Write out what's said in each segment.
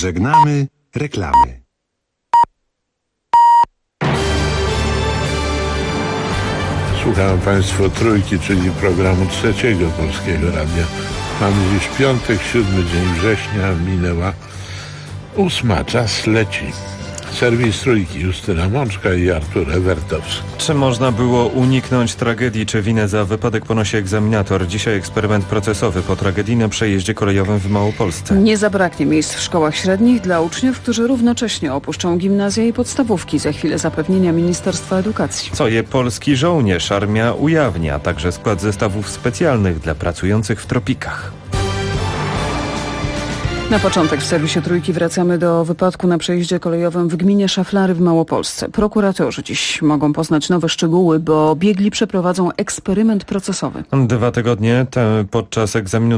Żegnamy reklamy. Słuchają Państwo Trójki, czyli programu Trzeciego Polskiego Radia. Mamy dziś piątek, 7 dzień września, minęła 8, czas leci. Serwis Trójki, Justyna Mączka i Artur Ewertowski. Czy można było uniknąć tragedii, czy winę za wypadek ponosi egzaminator? Dzisiaj eksperyment procesowy po tragedii na przejeździe kolejowym w Małopolsce. Nie zabraknie miejsc w szkołach średnich dla uczniów, którzy równocześnie opuszczą gimnazja i podstawówki. Za chwilę zapewnienia Ministerstwa Edukacji. Co je polski żołnierz? Armia ujawnia także skład zestawów specjalnych dla pracujących w tropikach. Na początek w serwisie Trójki wracamy do wypadku na przejeździe kolejowym w gminie Szaflary w Małopolsce. Prokuratorzy dziś mogą poznać nowe szczegóły, bo biegli przeprowadzą eksperyment procesowy. 2 tygodnie temu podczas egzaminu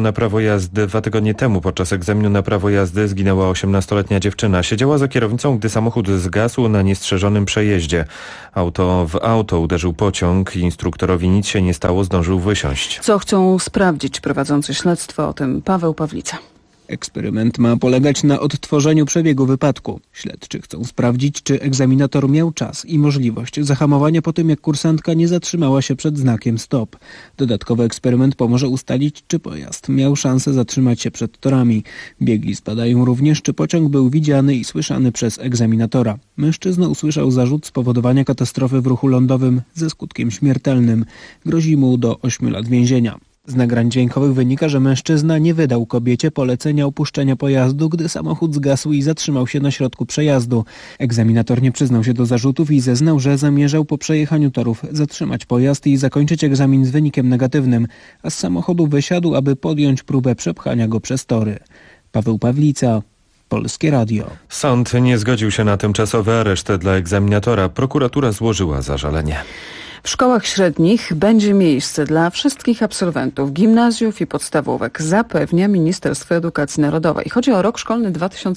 na prawo jazdy zginęła 18-letnia dziewczyna. Siedziała za kierownicą, gdy samochód zgasł na niestrzeżonym przejeździe. Auto w auto uderzył pociąg. Instruktorowi nic się nie stało, zdążył wysiąść. Co chcą sprawdzić prowadzący śledztwo? O tym Paweł Pawlica. Eksperyment ma polegać na odtworzeniu przebiegu wypadku. Śledczy chcą sprawdzić, czy egzaminator miał czas i możliwość zahamowania po tym, jak kursantka nie zatrzymała się przed znakiem stop. Dodatkowy eksperyment pomoże ustalić, czy pojazd miał szansę zatrzymać się przed torami. Biegli zbadają również, czy pociąg był widziany i słyszany przez egzaminatora. Mężczyzna usłyszał zarzut spowodowania katastrofy w ruchu lądowym ze skutkiem śmiertelnym. Grozi mu do 8 lat więzienia. Z nagrań dźwiękowych wynika, że mężczyzna nie wydał kobiecie polecenia opuszczenia pojazdu, gdy samochód zgasł i zatrzymał się na środku przejazdu. Egzaminator nie przyznał się do zarzutów i zeznał, że zamierzał po przejechaniu torów zatrzymać pojazd i zakończyć egzamin z wynikiem negatywnym, a z samochodu wysiadł, aby podjąć próbę przepchania go przez tory. Paweł Pawlica, Polskie Radio. Sąd nie zgodził się na tymczasowy areszt dla egzaminatora. Prokuratura złożyła zażalenie. W szkołach średnich będzie miejsce dla wszystkich absolwentów gimnazjów i podstawówek, zapewnia Ministerstwo Edukacji Narodowej. Chodzi o rok szkolny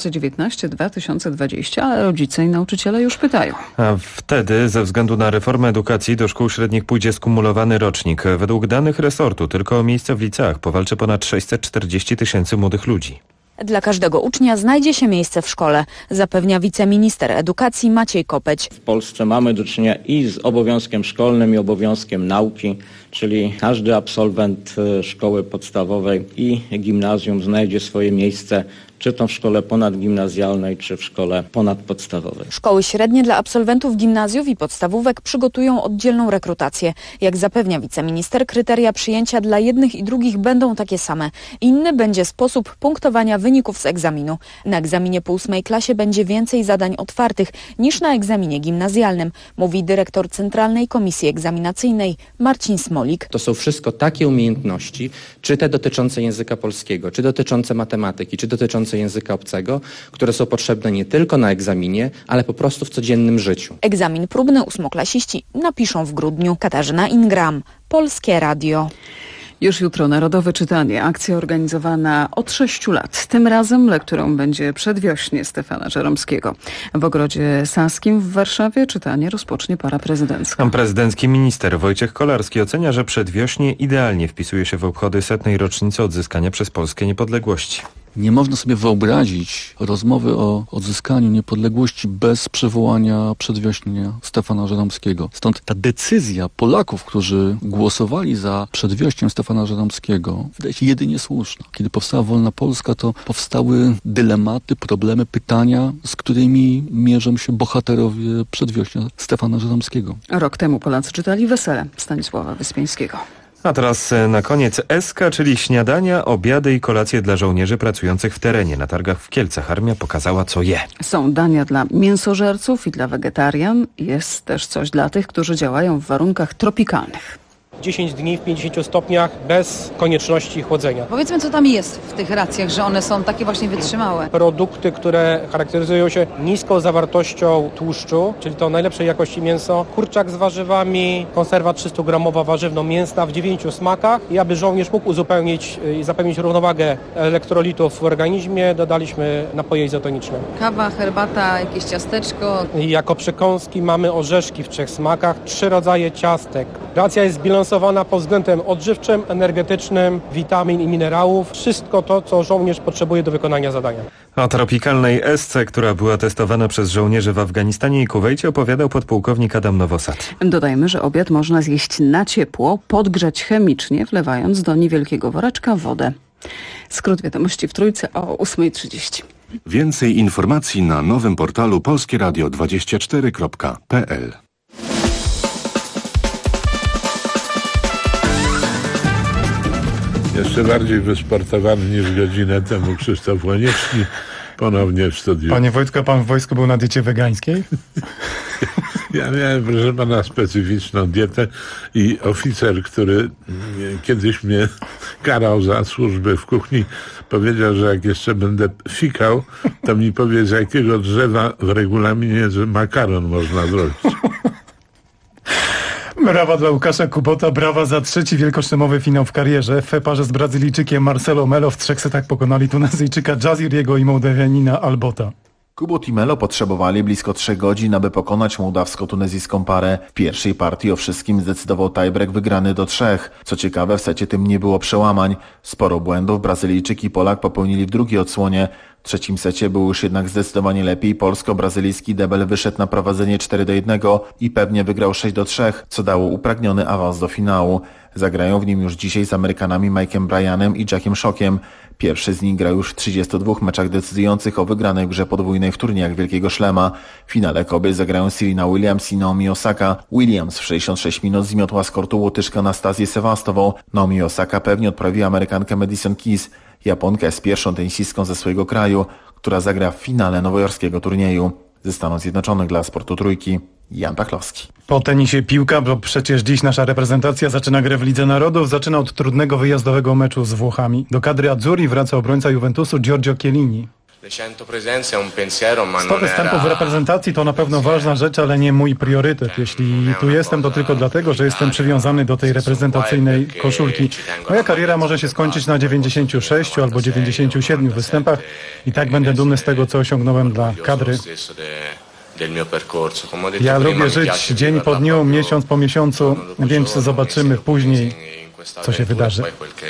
2019-2020, ale rodzice i nauczyciele już pytają. A wtedy ze względu na reformę edukacji do szkół średnich pójdzie skumulowany rocznik. Według danych resortu tylko o miejsce w liceach powalczy ponad 640 000 młodych ludzi. Dla każdego ucznia znajdzie się miejsce w szkole, zapewnia wiceminister edukacji Maciej Kopeć. W Polsce mamy do czynienia i z obowiązkiem szkolnym, i obowiązkiem nauki, czyli każdy absolwent szkoły podstawowej i gimnazjum znajdzie swoje miejsce, czy to w szkole ponadgimnazjalnej, czy w szkole ponadpodstawowej. Szkoły średnie dla absolwentów gimnazjów i podstawówek przygotują oddzielną rekrutację. Jak zapewnia wiceminister, kryteria przyjęcia dla jednych i drugich będą takie same. Inny będzie sposób punktowania wyników z egzaminu. Na egzaminie po 8 klasie będzie więcej zadań otwartych niż na egzaminie gimnazjalnym, mówi dyrektor Centralnej Komisji Egzaminacyjnej Marcin Smolik. To są wszystko takie umiejętności, czy te dotyczące języka polskiego, czy dotyczące matematyki, czy dotyczące języka obcego, które są potrzebne nie tylko na egzaminie, ale po prostu w codziennym życiu. Egzamin próbny ósmoklasiści napiszą w grudniu. Katarzyna Ingram, Polskie Radio. Już jutro Narodowe Czytanie, akcja organizowana od 6 lat. Tym razem lekturą będzie Przedwiośnie Stefana Żeromskiego. W Ogrodzie Saskim w Warszawie czytanie rozpocznie para prezydencka. Prezydencki minister Wojciech Kolarski ocenia, że Przedwiośnie idealnie wpisuje się w obchody 100. rocznicy odzyskania przez Polskę niepodległości. Nie można sobie wyobrazić rozmowy o odzyskaniu niepodległości bez przywołania Przedwiośnia Stefana Żeromskiego. Stąd ta decyzja Polaków, którzy głosowali za Przedwiośniem Stefana Żeromskiego, wydaje się jedynie słuszna. Kiedy powstała wolna Polska, to powstały dylematy, problemy, pytania, z którymi mierzą się bohaterowie Przedwiośnia Stefana Żeromskiego. Rok temu Polacy czytali Wesele Stanisława Wyspiańskiego. A teraz na koniec SK, czyli śniadania, obiady i kolacje dla żołnierzy pracujących w terenie. Na targach w Kielcach armia pokazała, co je. Są dania dla mięsożerców i dla wegetarian. Jest też coś dla tych, którzy działają w warunkach tropikalnych. 10 dni w 50 stopniach bez konieczności chłodzenia. Powiedzmy, co tam jest w tych racjach, że one są takie właśnie wytrzymałe. Produkty, które charakteryzują się niską zawartością tłuszczu, czyli to najlepszej jakości mięso, kurczak z warzywami, konserwa 300-gramowa warzywno-mięsna w 9 smakach. I aby żołnierz mógł uzupełnić i zapewnić równowagę elektrolitów w organizmie, dodaliśmy napoje izotoniczne. Kawa, herbata, jakieś ciasteczko. I jako przekąski mamy orzeszki w 3 smakach, 3 rodzaje ciastek. Racja jest zbilansowana zbalansowana pod względem odżywczym, energetycznym, witamin i minerałów. Wszystko to, co żołnierz potrzebuje do wykonania zadania. O tropikalnej esce, która była testowana przez żołnierzy w Afganistanie i Kuwejcie, opowiadał podpułkownik Adam Nowosad. Dodajmy, że obiad można zjeść na ciepło, podgrzać chemicznie, wlewając do niewielkiego woreczka wodę. Skrót wiadomości w Trójce o 8:30. Więcej informacji na nowym portalu polskieradio24.pl. Jeszcze bardziej wysportowany niż godzinę temu Krzysztof Łoniewski, ponownie w studiu. Panie Wojtku, a pan w wojsku był na diecie wegańskiej? Ja miałem, proszę pana, specyficzną dietę i oficer, który kiedyś mnie karał za służbę w kuchni, powiedział, że jak jeszcze będę fikał, to mi powie, z jakiego drzewa w regulaminie że makaron można zrobić. Brawa dla Łukasza Kubota, brawa za 3. wielkoszlemowy finał w karierze. W parze z Brazylijczykiem Marcelo Melo w 3 setach pokonali Tunezyjczyka Jaziriego i Mołdawianina Albota. Kubot i Melo potrzebowali blisko 3 godzin, aby pokonać mołdawsko-tunezyjską parę. W pierwszej partii o wszystkim zdecydował tiebreak wygrany do 3. Co ciekawe, w secie tym nie było przełamań. Sporo błędów Brazylijczyk i Polak popełnili w drugiej odsłonie. W trzecim secie było już jednak zdecydowanie lepiej. Polsko-brazylijski debel wyszedł na prowadzenie 4-1 i pewnie wygrał 6-3, co dało upragniony awans do finału. Zagrają w nim już dzisiaj z Amerykanami Mike'em Bryanem i Jackiem Shockiem. Pierwszy z nich gra już w 32 meczach decydujących o wygranej grze podwójnej w turniejach Wielkiego Szlema. W finale kobiet zagrają Serena Williams i Naomi Osaka. Williams w 66 minut zmiotła z kortu Łotyszkę Anastazję Sewastową. Naomi Osaka pewnie odprawi Amerykankę Madison Keys. Japonka jest pierwszą tenisistką ze swojego kraju, która zagra w finale nowojorskiego turnieju. Ze Stanów Zjednoczonych dla Sportu Trójki, Jan Pachlowski. Po tenisie piłka, bo przecież dziś nasza reprezentacja zaczyna grę w Lidze Narodów. Zaczyna od trudnego wyjazdowego meczu z Włochami. Do kadry Azzurri wraca obrońca Juventusu Giorgio Chiellini. 100 występów w reprezentacji to na pewno ważna rzecz, ale nie mój priorytet. Jeśli tu jestem, to tylko dlatego, że jestem przywiązany do tej reprezentacyjnej koszulki. Moja kariera może się skończyć na 96 albo 97 występach i tak będę dumny z tego, co osiągnąłem dla kadry. Ja lubię żyć dzień po dniu, miesiąc po miesiącu, więc zobaczymy później, co się wydarzy.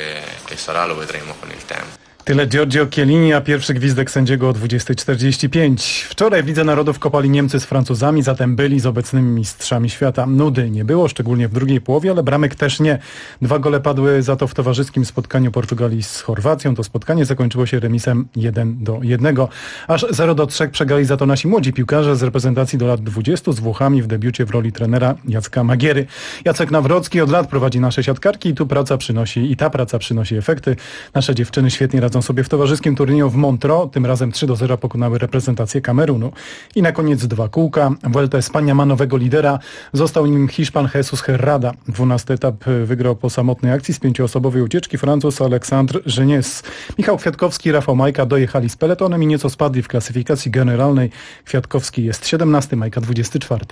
Tyle Giorgio Chiellini, a pierwszy gwizdek sędziego o 20:45. Wczoraj w Lidze Narodów kopali Niemcy z Francuzami, zatem byli z obecnymi mistrzami świata. Nudy nie było, szczególnie w drugiej połowie, ale bramek też nie. 2 gole padły za to w towarzyskim spotkaniu Portugalii z Chorwacją. To spotkanie zakończyło się remisem 1-1. Aż 0-3 przegrali za to nasi młodzi piłkarze z reprezentacji do lat 20 z Włochami w debiucie w roli trenera Jacka Magiery. Jacek Nawrocki od lat prowadzi nasze siatkarki i ta praca przynosi efekty. Nasze dziewczyny świetnie radzą sobie w towarzyskim turnieju w Montreux. Tym razem 3-0 pokonały reprezentację Kamerunu. I na koniec 2 kółka. Vuelta Espania ma nowego lidera. Został nim Hiszpan Jesus Herrada. 12. etap wygrał po samotnej akcji z 5-osobowej ucieczki Francuz Alexandre Geniez. Michał Kwiatkowski i Rafał Majka dojechali z peletonem i nieco spadli w klasyfikacji generalnej. Kwiatkowski jest 17, Majka 24.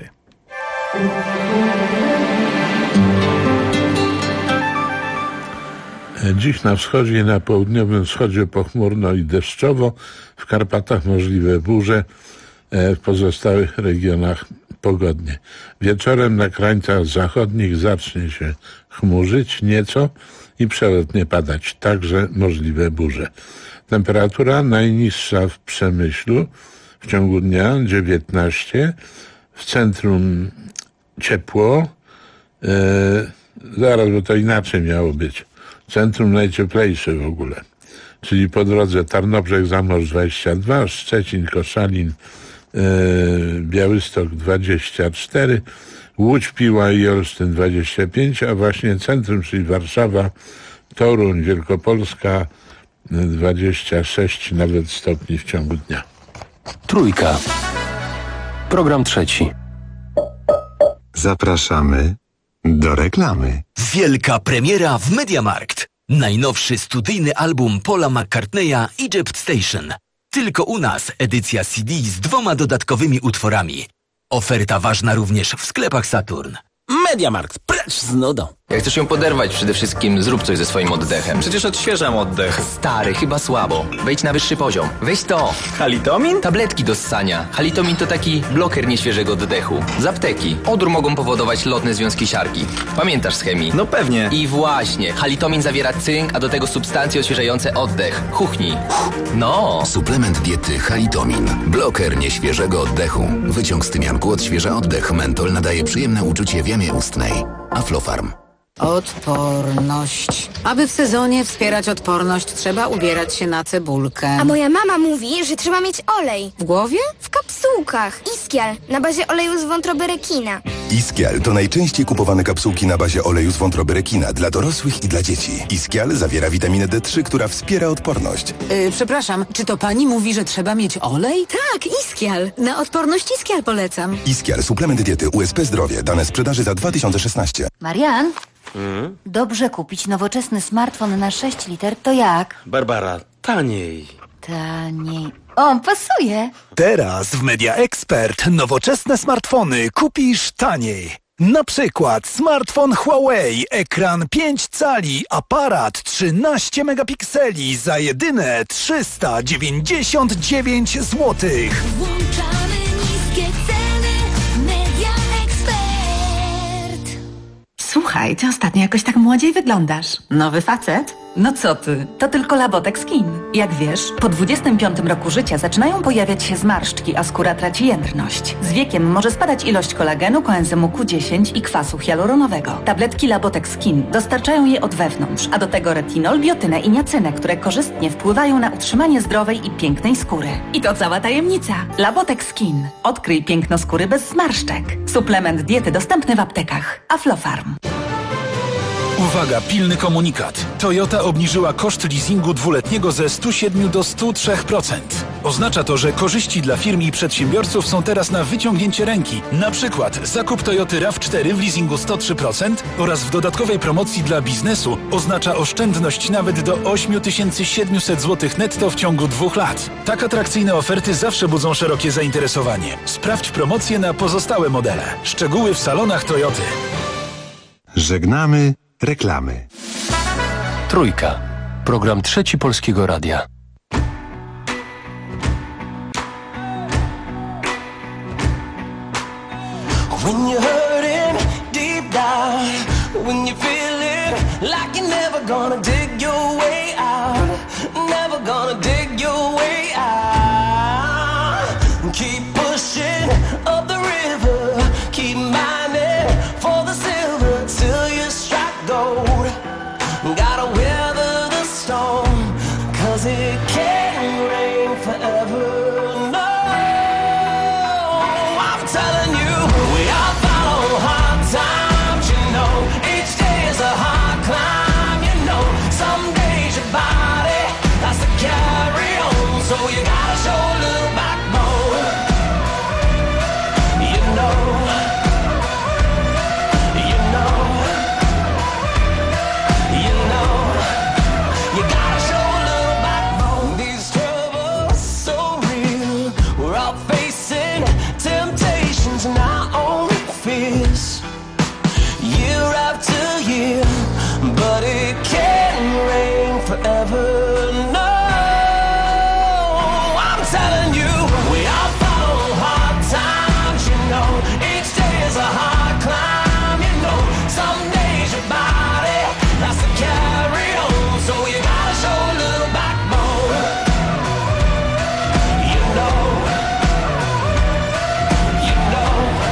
Dziś na wschodzie i na południowym wschodzie pochmurno i deszczowo, w Karpatach możliwe burze, w pozostałych regionach pogodnie. Wieczorem na krańcach zachodnich zacznie się chmurzyć nieco i przelotnie padać, także możliwe burze. Temperatura najniższa w Przemyślu w ciągu dnia 19, w centrum ciepło, zaraz, bo to inaczej miało być. Centrum najcieplejsze w ogóle, czyli po drodze Tarnobrzeg, Zamorz 22, Szczecin, Koszalin, Białystok 24, Łódź, Piła i Olsztyn 25, a właśnie centrum, czyli Warszawa, Toruń, Wielkopolska 26 nawet stopni w ciągu dnia. Trójka. Program trzeci. Zapraszamy do reklamy. Wielka premiera w MediaMarkt. Najnowszy studyjny album Paula McCartneya Egypt Station. Tylko u nas edycja CD z 2 dodatkowymi utworami. Oferta ważna również w sklepach Saturn. MediaMarkt, precz z nudą. Jak chcesz ją poderwać, przede wszystkim zrób coś ze swoim oddechem. Przecież odświeżam oddech. Stary, chyba słabo. Wejdź na wyższy poziom. Weź to. Halitomin? Tabletki do ssania. Halitomin to taki bloker nieświeżego oddechu. Z apteki. Odór mogą powodować lotne związki siarki. Pamiętasz z chemii? No pewnie. I właśnie. Halitomin zawiera cynk, a do tego substancje odświeżające oddech. Chuchnij. No. Suplement diety Halitomin. Bloker nieświeżego oddechu. Wyciąg z tymianku odświeża oddech. Mentol nadaje przyjemne uczucie w jamie ustnej. Aflofarm. Odporność. Aby w sezonie wspierać odporność, trzeba ubierać się na cebulkę. A moja mama mówi, że trzeba mieć olej. W głowie? W kapsułkach. Iskial, na bazie oleju z wątroby rekina. Iskial to najczęściej kupowane kapsułki na bazie oleju z wątroby rekina dla dorosłych i dla dzieci. Iskial zawiera witaminę D3, która wspiera odporność. Przepraszam, czy to pani mówi, że trzeba mieć olej? Tak, Iskial. Na odporność Iskial polecam. Iskial, suplement diety USP Zdrowie. Dane sprzedaży za 2016. Marian? Dobrze kupić nowoczesny smartfon na 6 liter, to jak? Barbara, taniej. Taniej. O, pasuje. Teraz w Media Expert nowoczesne smartfony kupisz taniej. Na przykład smartfon Huawei, ekran 5 cali, aparat 13 megapikseli za jedyne 399 zł. Włączamy niskie ceny. Media Expert. Słuchaj, ty ostatnio jakoś tak młodziej wyglądasz. Nowy facet? No co ty, to tylko Labotex Skin. Jak wiesz, po 25 roku życia zaczynają pojawiać się zmarszczki, a skóra traci jędrność. Z wiekiem może spadać ilość kolagenu, koenzymu Q10 i kwasu hialuronowego. Tabletki Labotex Skin dostarczają je od wewnątrz, a do tego retinol, biotynę i niacynę, które korzystnie wpływają na utrzymanie zdrowej i pięknej skóry. I to cała tajemnica. Labotex Skin. Odkryj piękno skóry bez zmarszczek. Suplement diety dostępny w aptekach. Aflofarm. Uwaga, pilny komunikat. Toyota obniżyła koszt leasingu dwuletniego ze 107 do 103%. Oznacza to, że korzyści dla firm i przedsiębiorców są teraz na wyciągnięcie ręki. Na przykład zakup Toyoty RAV4 w leasingu 103% oraz w dodatkowej promocji dla biznesu oznacza oszczędność nawet do 8700 zł netto w ciągu 2 lat. Tak atrakcyjne oferty zawsze budzą szerokie zainteresowanie. Sprawdź promocje na pozostałe modele. Szczegóły w salonach Toyoty. Żegnamy reklamy. Trójka. Program Trzeci Polskiego Radia. When you're hurting deep down, when you feel it like you're never gonna dig your way out, never gonna dig your way out. Keep pushing up the river, keep mining for the silver till you strike gold. Gotta weather the storm, 'cause it can't rain forever. No, I'm telling you, we all follow hard times, you know. Each day is a hard climb, you know. Some days your body has to carry on, so you gotta show a little backbone. You know, you know, you know, you gotta show a little backbone. These troubles so real, we're all facing temptations and our own fears, year after year, but it can't rain forever. No, I'm telling you, we all follow hard times, you know. Each day is a hard climb, you know. Some days your body has to carry on, so you gotta show a little backbone. You know, you know,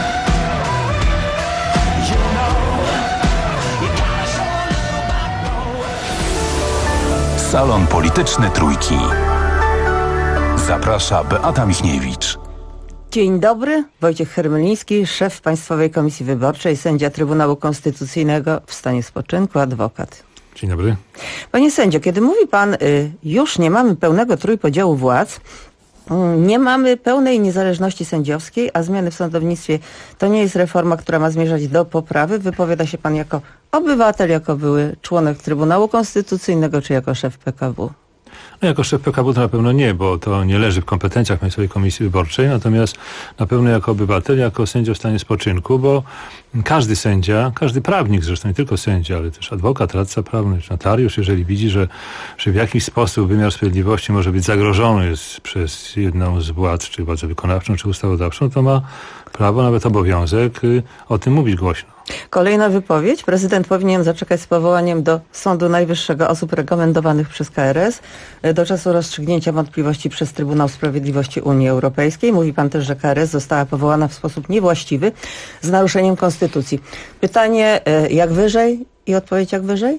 you know, you gotta show a little backbone. Salon Polityczny Trójki. Zaprasza Beata Michniewicz. Dzień dobry, Wojciech Hermeliński, szef Państwowej Komisji Wyborczej, sędzia Trybunału Konstytucyjnego w stanie spoczynku, adwokat. Dzień dobry. Panie sędzio, kiedy mówi pan, już nie mamy pełnego trójpodziału władz, nie mamy pełnej niezależności sędziowskiej, a zmiany w sądownictwie to nie jest reforma, która ma zmierzać do poprawy. Wypowiada się pan jako obywatel, jako były członek Trybunału Konstytucyjnego, czy jako szef PKW? No jako szef PKW to na pewno nie, bo to nie leży w kompetencjach Państwowej Komisji Wyborczej, natomiast na pewno jako obywatel, jako sędzia w stanie spoczynku, bo każdy sędzia, każdy prawnik zresztą, nie tylko sędzia, ale też adwokat, radca prawny, czy notariusz, jeżeli widzi, że w jakiś sposób wymiar sprawiedliwości może być zagrożony przez jedną z władz, czy władzę wykonawczą, czy ustawodawczą, to ma prawo, nawet obowiązek o tym mówić głośno. Kolejna wypowiedź. Prezydent powinien zaczekać z powołaniem do Sądu Najwyższego osób rekomendowanych przez KRS do czasu rozstrzygnięcia wątpliwości przez Trybunał Sprawiedliwości Unii Europejskiej. Mówi pan też, że KRS została powołana w sposób niewłaściwy z naruszeniem konstytucji. Pytanie, jak wyżej i odpowiedź jak wyżej?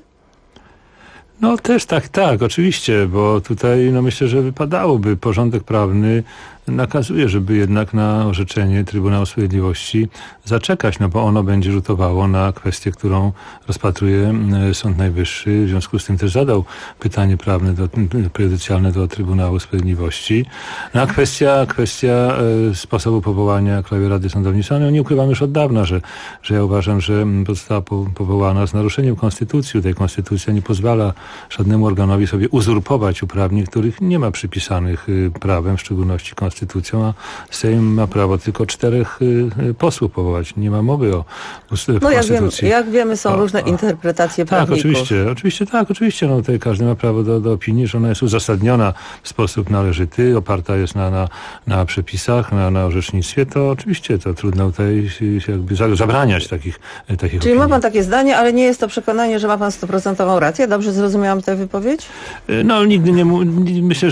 No też tak, oczywiście, bo tutaj myślę, że wypadałoby porządek prawny nakazuje, żeby jednak na orzeczenie Trybunału Sprawiedliwości zaczekać, bo ono będzie rzutowało na kwestię, którą rozpatruje Sąd Najwyższy. W związku z tym też zadał pytanie prawne prejudycjalne do Trybunału Sprawiedliwości. No a kwestia sposobu powołania Krajowej Rady Sądownictwa, nie ukrywam już od dawna, że ja uważam, że została powołana z naruszeniem konstytucji. Tej konstytucja nie pozwala żadnemu organowi sobie uzurpować uprawnień, których nie ma przypisanych prawem, w szczególności konstytucją, a Sejm ma prawo tylko 4 posłów powołać. Nie ma mowy o konstytucji. Jak wiemy, są różne interpretacje prawników. Oczywiście. Tutaj każdy ma prawo do opinii, że ona jest uzasadniona w sposób należyty, oparta jest na przepisach, na orzecznictwie. To oczywiście to trudno tutaj jakby zabraniać takich opinii. Czyli ma pan takie zdanie, ale nie jest to przekonanie, że ma pan 100% rację? Dobrze zrozumiałam tę wypowiedź? Nigdy nie myślę,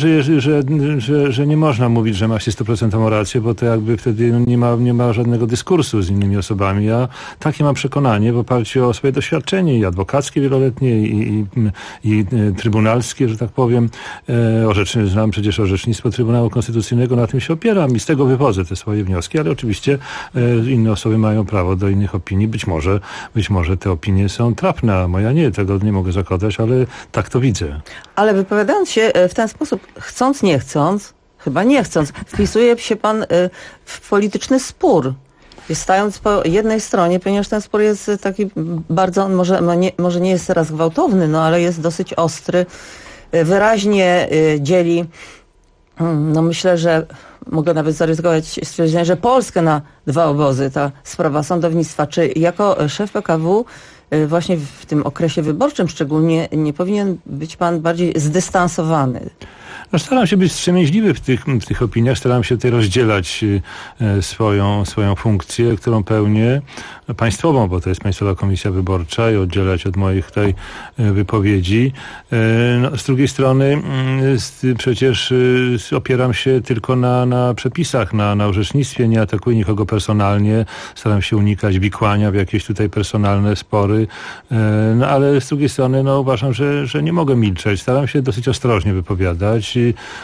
że nie można mówić, że ma się 100% rację, bo to jakby wtedy nie ma żadnego dyskursu z innymi osobami. Ja takie mam przekonanie w oparciu o swoje doświadczenie i adwokackie wieloletnie, i trybunalskie, że tak powiem. Znam przecież orzecznictwo Trybunału Konstytucyjnego, na tym się opieram i z tego wywodzę te swoje wnioski, ale oczywiście inne osoby mają prawo do innych opinii. Być może te opinie są trafne, a moja nie. Tego nie mogę zakładać, ale tak to widzę. Ale wypowiadając się w ten sposób, chcąc, nie chcąc, chyba nie chcąc, wpisuje się pan w polityczny spór. Stając po jednej stronie, ponieważ ten spór jest taki bardzo, może nie jest teraz gwałtowny, ale jest dosyć ostry, wyraźnie dzieli, myślę, że mogę nawet zaryzykować stwierdzenie, że Polskę na 2 obozy, ta sprawa sądownictwa. Czy jako szef PKW właśnie w tym okresie wyborczym szczególnie nie powinien być pan bardziej zdystansowany? Staram się być wstrzemięźliwy w tych opiniach, staram się tutaj rozdzielać swoją funkcję, którą pełnię, państwową, bo to jest Państwowa Komisja Wyborcza, i oddzielać od moich tutaj wypowiedzi. Z drugiej strony przecież opieram się tylko na przepisach, na orzecznictwie, nie atakuję nikogo personalnie, staram się unikać wikłania w jakieś tutaj personalne spory, ale z drugiej strony uważam, że nie mogę milczeć, staram się dosyć ostrożnie wypowiadać,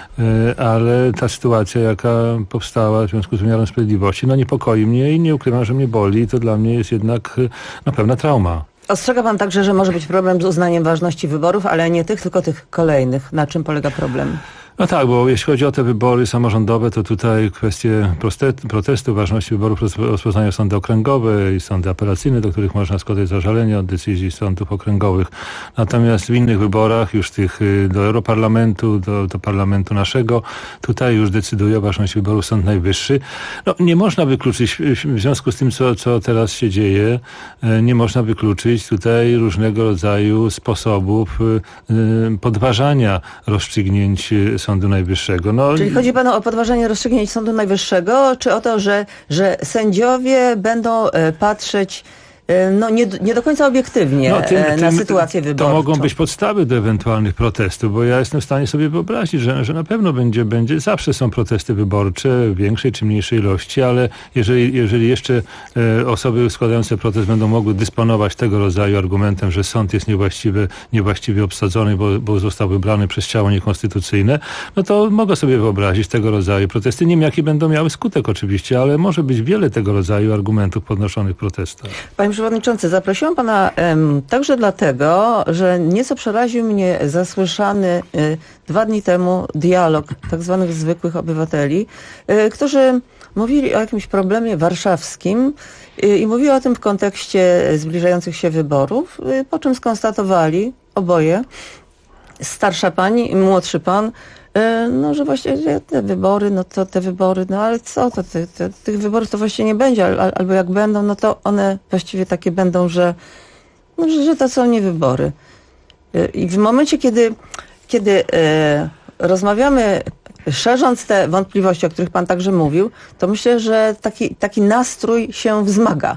ale ta sytuacja, jaka powstała w związku z wymiarem sprawiedliwości, niepokoi mnie i nie ukrywam, że mnie boli. To dla mnie jest jednak pewna trauma. Ostrzega pan także, że może być problem z uznaniem ważności wyborów, ale nie tych, tylko tych kolejnych. Na czym polega problem? No tak, bo jeśli chodzi o te wybory samorządowe, to tutaj kwestie protestu, ważności wyborów rozpoznają sądy okręgowe i sądy apelacyjne, do których można składać zażalenia od decyzji sądów okręgowych. Natomiast w innych wyborach, już tych do Europarlamentu, do Parlamentu naszego, tutaj już decyduje o ważności wyborów Sąd Najwyższy. Nie można wykluczyć, w związku z tym, co teraz się dzieje, nie można wykluczyć tutaj różnego rodzaju sposobów podważania rozstrzygnięć Sądu Najwyższego. Czyli chodzi panu o podważanie rozstrzygnięć Sądu Najwyższego, czy o to, że sędziowie będą patrzeć nie do końca obiektywnie na sytuację wyborczą? To mogą być podstawy do ewentualnych protestów, bo ja jestem w stanie sobie wyobrazić, że na pewno będzie, zawsze są protesty wyborcze w większej czy mniejszej ilości, ale jeżeli jeszcze osoby składające protest będą mogły dysponować tego rodzaju argumentem, że sąd jest niewłaściwie obsadzony, bo został wybrany przez ciało niekonstytucyjne, to mogę sobie wyobrazić tego rodzaju protesty. Nie wiem, jaki będą miały skutek oczywiście, ale może być wiele tego rodzaju argumentów podnoszonych w protestach. Panie Przewodniczący, zaprosiłam pana także dlatego, że nieco przeraził mnie zasłyszany 2 dni temu dialog tak zwanych zwykłych obywateli, którzy mówili o jakimś problemie warszawskim i mówili o tym w kontekście zbliżających się wyborów, po czym skonstatowali oboje, starsza pani, młodszy pan, no, że właściwie te wybory, no ale co, tych wyborów to właściwie nie będzie, albo jak będą, no to one właściwie takie będą, że to są nie wybory. I w momencie, kiedy rozmawiamy, szerząc te wątpliwości, o których pan także mówił, to myślę, że taki nastrój się wzmaga.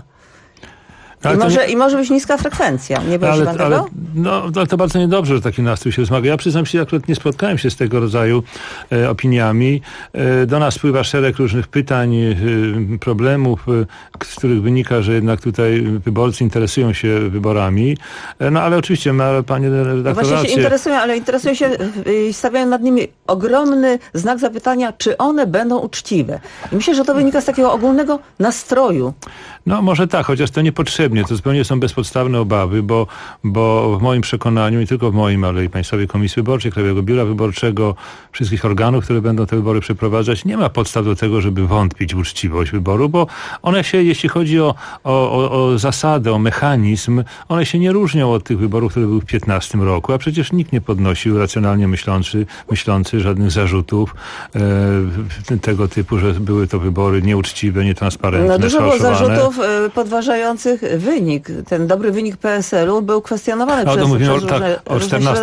I może być niska frekwencja. Nie boi się pan tego? Ale to bardzo niedobrze, że taki nastrój się wzmaga. Ja przyznam się, akurat nie spotkałem się z tego rodzaju opiniami. Do nas spływa szereg różnych pytań, problemów, z których wynika, że jednak tutaj wyborcy interesują się wyborami. No ale oczywiście ma panie redaktor Właśnie się interesują, ale interesują się i stawiają nad nimi ogromny znak zapytania, czy one będą uczciwe. I myślę, że to wynika z takiego ogólnego nastroju. No może tak, chociaż to niepotrzebnie, to zupełnie są bezpodstawne obawy, bo w moim przekonaniu, nie tylko w moim, ale i Państwowej Komisji Wyborczej, Krajowego Biura Wyborczego, wszystkich organów, które będą te wybory przeprowadzać, nie ma podstaw do tego, żeby wątpić w uczciwość wyboru, bo one się, jeśli chodzi o zasadę, o mechanizm, one się nie różnią od tych wyborów, które były w 2015 roku, a przecież nikt nie podnosił racjonalnie myślący żadnych zarzutów tego typu, że były to wybory nieuczciwe, nietransparentne, dużo było zarzutów podważających wynik. Ten dobry wynik PSL-u był kwestionowany przez mówimy różne o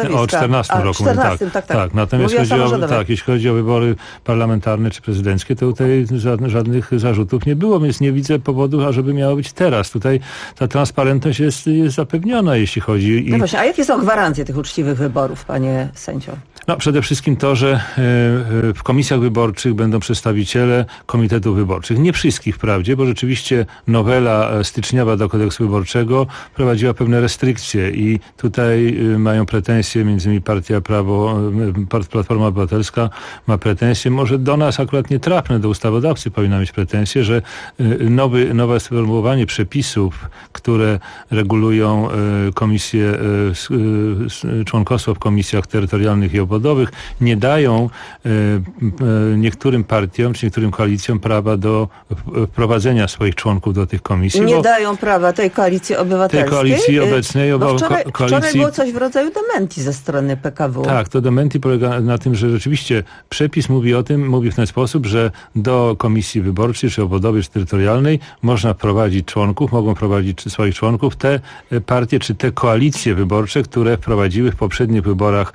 14 roku. Tak. Natomiast jeśli chodzi o wybory parlamentarne czy prezydenckie, to tutaj żadnych zarzutów nie było, więc nie widzę powodu, ażeby miało być teraz. Tutaj ta transparentność jest zapewniona, jeśli chodzi... No właśnie, a jakie są gwarancje tych uczciwych wyborów, panie sędzio? No przede wszystkim to, że w komisjach wyborczych będą przedstawiciele komitetów wyborczych. Nie wszystkich wprawdzie, bo rzeczywiście nowela styczniowa do kodeksu wyborczego prowadziła pewne restrykcje i tutaj mają pretensje, między innymi Platforma Obywatelska ma pretensje, może do nas akurat nietrafne, do ustawodawcy powinna mieć pretensje, że nowe sformułowanie przepisów, które regulują komisje, członkostwo w komisjach terytorialnych i obwodowych, nie dają niektórym partiom czy niektórym koalicjom prawa do wprowadzenia swoich członków do tych komisji. Nie dają prawa tej koalicji obywatelskiej? Tej koalicji obecnej. Wczoraj było coś w rodzaju dementi ze strony PKW. Tak, to dementi polega na tym, że rzeczywiście przepis mówi w ten sposób, że do komisji wyborczej, czy obwodowej, czy terytorialnej mogą prowadzić swoich członków te partie, czy te koalicje wyborcze, które wprowadziły w poprzednich wyborach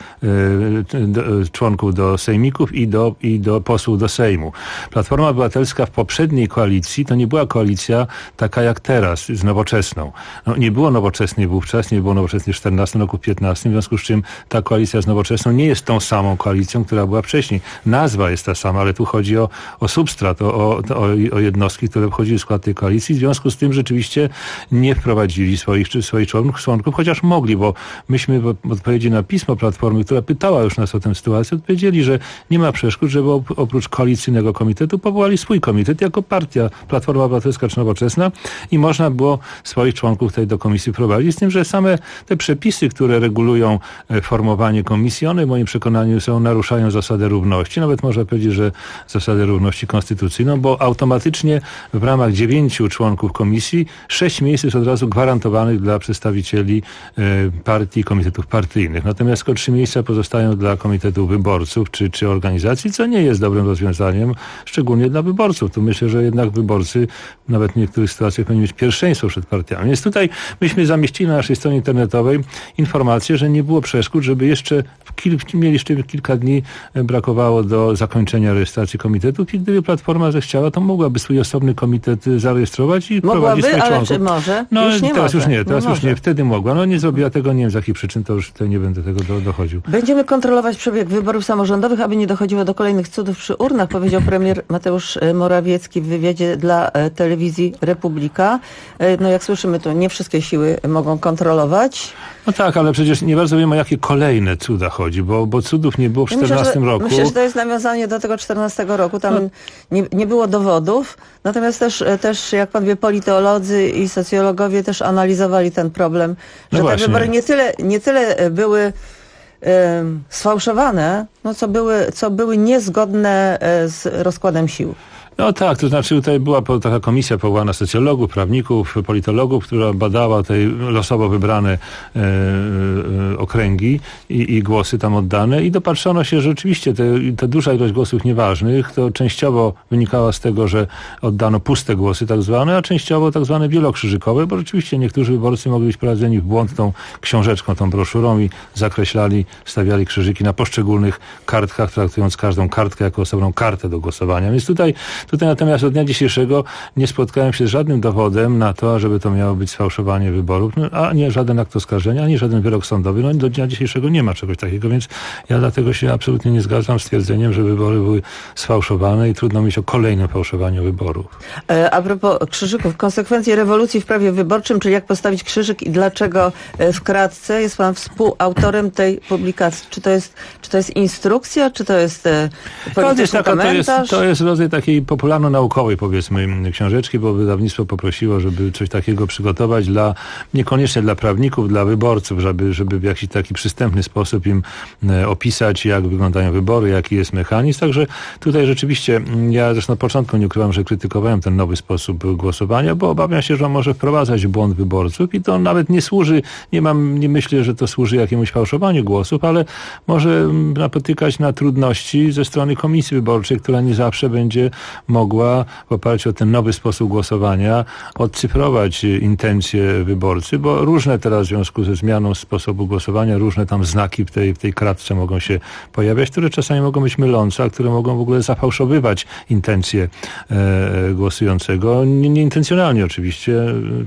członków do sejmików i do posłów do Sejmu. Platforma Obywatelska w poprzedniej koalicji to nie była koalicja taka jak teraz, z Nowoczesną. No, nie było Nowoczesnej wówczas, nie było Nowoczesnej w 14 roku, w 15, w związku z czym ta koalicja z Nowoczesną nie jest tą samą koalicją, która była wcześniej. Nazwa jest ta sama, ale tu chodzi o substrat, o jednostki, które wchodziły w skład tej koalicji. W związku z tym rzeczywiście nie wprowadzili swoich członków, chociaż mogli, bo myśmy w odpowiedzi na pismo Platformy, która pytała już nas o tę sytuację, odpowiedzieli, że nie ma przeszkód, żeby oprócz koalicyjnego komitetu powołali swój komitet jako partia Platforma Obywatelska czy Nowoczesna i można było swoich członków tutaj do komisji wprowadzić, z tym, że same te przepisy, które regulują formowanie komisji, one w moim przekonaniu naruszają zasadę równości. Nawet można powiedzieć, że zasadę równości konstytucyjną, bo automatycznie w ramach 9 członków komisji 6 miejsc jest od razu gwarantowanych dla przedstawicieli partii, komitetów partyjnych. Natomiast tylko 3 miejsca pozostają dla komitetów wyborców czy organizacji, co nie jest dobrym rozwiązaniem, szczególnie dla wyborców. Tu myślę, że jednak wyborcy nawet w niektórych sytuacjach powinni mieć pierwszeństwo przed partiami. Więc tutaj myśmy zamieścili na naszej stronie internetowej informację, że nie było przeszkód, żeby jeszcze kilka dni brakowało do zakończenia rejestracji komitetów i gdyby Platforma zechciała, to mogłaby swój osobny komitet zarejestrować i prowadzić swoich członków. Czy może? No już nie teraz może. Już nie. Wtedy mogła. No nie zrobiła tego, nie wiem z jakich przyczyn, to już tutaj nie będę tego dochodził. Będziemy kontrolować przebieg wyborów samorządowych, aby nie dochodziło do kolejnych cudów przy urnach, powiedział premier Mateusz Morawiecki w wywiadzie dla telewizji Republika. No jak słyszymy, to nie wszystkie siły mogą kontrolować. No tak, ale przecież nie bardzo wiem, o jakie kolejne cuda chodzi, bo cudów nie było w 2014 roku. Myślę, że to jest nawiązanie do tego 2014 roku. Tam nie było dowodów. Natomiast też, jak pan wie, politolodzy i socjologowie też analizowali ten problem, że te wybory nie tyle były sfałszowane, co były niezgodne z rozkładem sił. No tak, to znaczy tutaj była taka komisja powołana socjologów, prawników, politologów, która badała te losowo wybrane okręgi i głosy tam oddane i dopatrzono się, że rzeczywiście ta duża ilość głosów nieważnych to częściowo wynikała z tego, że oddano puste głosy tak zwane, a częściowo tak zwane wielokrzyżykowe, bo rzeczywiście niektórzy wyborcy mogli być prowadzeni w błąd tą książeczką, tą broszurą i zakreślali, stawiali krzyżyki na poszczególnych kartkach, traktując każdą kartkę jako osobną kartę do głosowania. Więc tutaj natomiast od dnia dzisiejszego nie spotkałem się z żadnym dowodem na to, żeby to miało być sfałszowanie wyborów, ani żaden akt oskarżenia, ani żaden wyrok sądowy. No do dnia dzisiejszego nie ma czegoś takiego, więc ja dlatego się absolutnie nie zgadzam z twierdzeniem, że wybory były sfałszowane i trudno myśleć o kolejnym fałszowaniu wyborów. A propos krzyżyków, konsekwencje rewolucji w prawie wyborczym, czyli jak postawić krzyżyk i dlaczego w kratce, jest pan współautorem tej publikacji. Czy to jest instrukcja, czy to jest polityczny komentarz? To jest rodzaj takiej popularno-naukowej, powiedzmy, książeczki, bo wydawnictwo poprosiło, żeby coś takiego przygotować niekoniecznie dla prawników, dla wyborców, żeby w jakiś taki przystępny sposób im opisać, jak wyglądają wybory, jaki jest mechanizm. Także tutaj rzeczywiście, ja zresztą na początku nie ukrywam, że krytykowałem ten nowy sposób głosowania, bo obawiam się, że on może wprowadzać w błąd wyborców i to nawet nie służy, nie myślę, że to służy jakiemuś fałszowaniu głosów, ale może napotykać na trudności ze strony komisji wyborczej, która nie zawsze będzie mogła w oparciu o ten nowy sposób głosowania odcyfrować intencje wyborcy, bo różne teraz w związku ze zmianą sposobu głosowania, różne tam znaki w tej kratce mogą się pojawiać, które czasami mogą być mylące, a które mogą w ogóle zafałszowywać intencje głosującego. Nieintencjonalnie oczywiście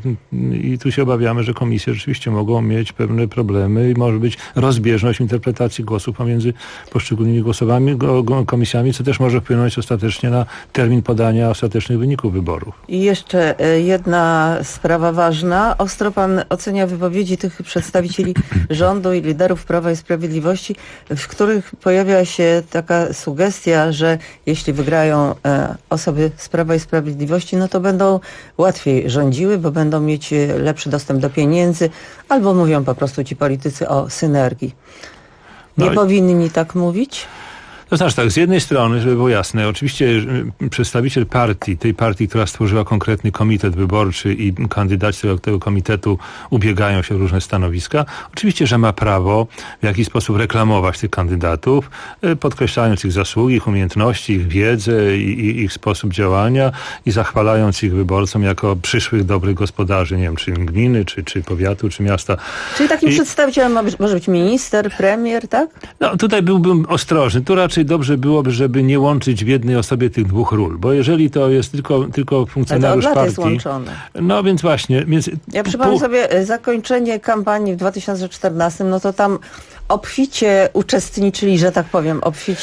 i tu się obawiamy, że komisje rzeczywiście mogą mieć pewne problemy i może być rozbieżność interpretacji głosów pomiędzy poszczególnymi komisjami, co też może wpłynąć ostatecznie na termin podania ostatecznych wyników wyborów. I jeszcze jedna sprawa ważna. Ostro pan ocenia wypowiedzi tych przedstawicieli rządu i liderów Prawa i Sprawiedliwości, w których pojawia się taka sugestia, że jeśli wygrają osoby z Prawa i Sprawiedliwości, no to będą łatwiej rządziły, bo będą mieć lepszy dostęp do pieniędzy, albo mówią po prostu ci politycy o synergii. Nie powinni tak mówić? To znaczy tak, z jednej strony, żeby było jasne, oczywiście przedstawiciel tej partii, która stworzyła konkretny komitet wyborczy i kandydaci do tego komitetu ubiegają się o różne stanowiska, oczywiście, że ma prawo w jakiś sposób reklamować tych kandydatów, podkreślając ich zasługi, ich umiejętności, ich wiedzę i ich sposób działania i zachwalając ich wyborcom jako przyszłych dobrych gospodarzy, nie wiem, czy gminy, czy powiatu, czy miasta. Czyli takim przedstawicielem może być minister, premier, tak? No tutaj byłbym ostrożny. Tu raczej dobrze byłoby, żeby nie łączyć w jednej osobie tych dwóch ról, bo jeżeli to jest tylko funkcjonariusz partii... jest łączone. No więc właśnie. Ja przypomnę sobie zakończenie kampanii w 2014, no to tam obficie uczestniczyli, że tak powiem,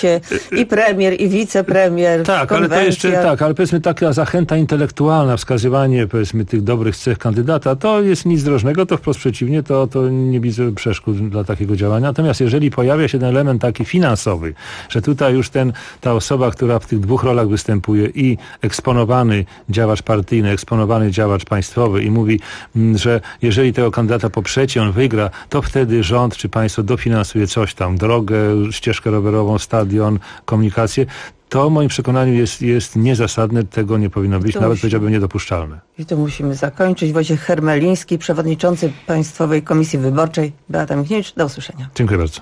i premier, i wicepremier. Tak, ale to jeszcze ale powiedzmy taka zachęta intelektualna, wskazywanie powiedzmy tych dobrych cech kandydata, to jest nic drożnego, to wprost przeciwnie, to nie widzę przeszkód dla takiego działania. Natomiast jeżeli pojawia się ten element taki finansowy, że tutaj już ta osoba, która w tych dwóch rolach występuje i eksponowany działacz partyjny, eksponowany działacz państwowy i mówi, że jeżeli tego kandydata poprzecie, on wygra, to wtedy rząd czy państwo dofinansuje coś tam, drogę, ścieżkę rowerową, stadion, komunikację, to w moim przekonaniu jest niezasadne, tego nie powinno być, nawet powiedziałbym niedopuszczalne. I tu musimy zakończyć. Wojciech Hermeliński, przewodniczący Państwowej Komisji Wyborczej. Beata Michniewicz, do usłyszenia. Dziękuję bardzo.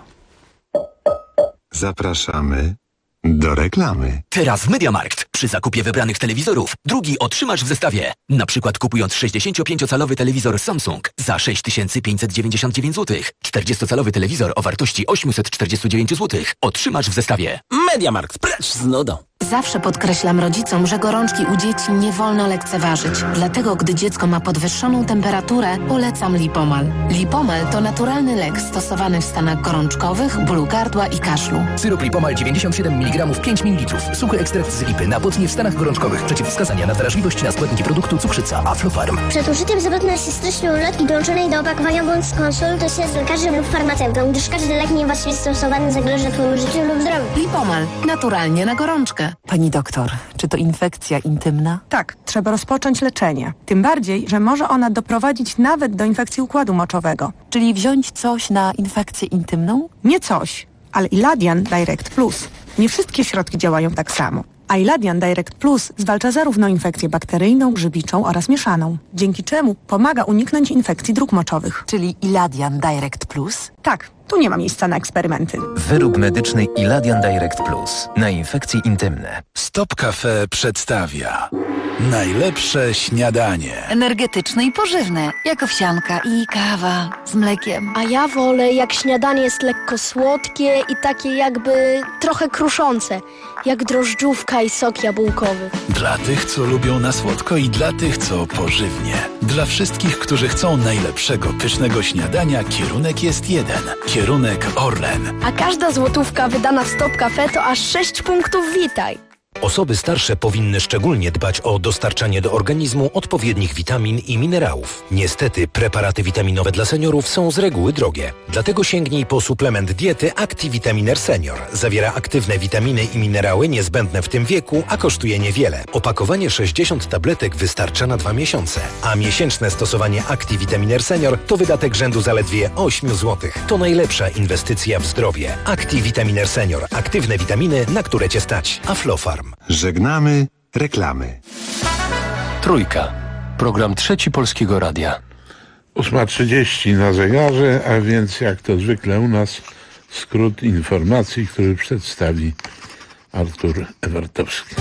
Zapraszamy do reklamy. Teraz w MediaMarkt. Przy zakupie wybranych telewizorów drugi otrzymasz w zestawie. Na przykład kupując 65-calowy telewizor Samsung za 6599 zł. 40-calowy telewizor o wartości 849 zł otrzymasz w zestawie. MediaMarkt. Precz z nudą. Zawsze podkreślam rodzicom, że gorączki u dzieci nie wolno lekceważyć. Dlatego, gdy dziecko ma podwyższoną temperaturę, polecam Lipomal. Lipomal to naturalny lek stosowany w stanach gorączkowych, bólu gardła i kaszlu. Syrop Lipomal 97 mg 5 ml. Suchy ekstrakt z lipy na potnie w stanach gorączkowych. Przeciwwskazania na wrażliwość na składniki produktu cukrzyca Aflofarm. Przed użyciem zwrotna się stycznej ulotki dołączonej do opakowania bądź skonsultuj się z lekarzem lub farmaceutą, gdyż każdy lek niewłaściwie stosowany zagroży Twojemu życiu lub zdrowiu. Lipomal. Naturalnie na gorączkę. Pani doktor, czy to infekcja intymna? Tak, trzeba rozpocząć leczenie. Tym bardziej, że może ona doprowadzić nawet do infekcji układu moczowego. Czyli wziąć coś na infekcję intymną? Nie coś, ale Iladian Direct Plus. Nie wszystkie środki działają tak samo. A Iladian Direct Plus zwalcza zarówno infekcję bakteryjną, grzybiczą oraz mieszaną, dzięki czemu pomaga uniknąć infekcji dróg moczowych. Czyli Iladian Direct Plus? Tak, tu nie ma miejsca na eksperymenty. Wyrób medyczny Iladian Direct Plus na infekcje intymne. Stop Cafe przedstawia najlepsze śniadanie. Energetyczne i pożywne, jak owsianka i kawa z mlekiem. A ja wolę, jak śniadanie jest lekko słodkie i takie jakby trochę kruszące, jak drożdżówka i sok jabłkowy. Dla tych, co lubią na słodko i dla tych, co pożywnie. Dla wszystkich, którzy chcą najlepszego pysznego śniadania, kierunek jest jeden. Kierunek Orlen. A każda złotówka wydana w Stop Cafe to aż 6 punktów Witaj. Osoby starsze powinny szczególnie dbać o dostarczanie do organizmu odpowiednich witamin i minerałów. Niestety preparaty witaminowe dla seniorów są z reguły drogie. Dlatego sięgnij po suplement diety ActiVitaminer Senior. Zawiera aktywne witaminy i minerały niezbędne w tym wieku, a kosztuje niewiele. Opakowanie 60 tabletek wystarcza na 2 miesiące, a miesięczne stosowanie ActiVitaminer Senior to wydatek rzędu zaledwie 8 zł. To najlepsza inwestycja w zdrowie. ActiVitaminer Senior. Aktywne witaminy, na które Cię stać. Aflofarm. Żegnamy reklamy. Trójka. Program Trzeci Polskiego Radia. 8:30 na zegarze, a więc jak to zwykle u nas skrót informacji, który przedstawi Artur Ewartowski.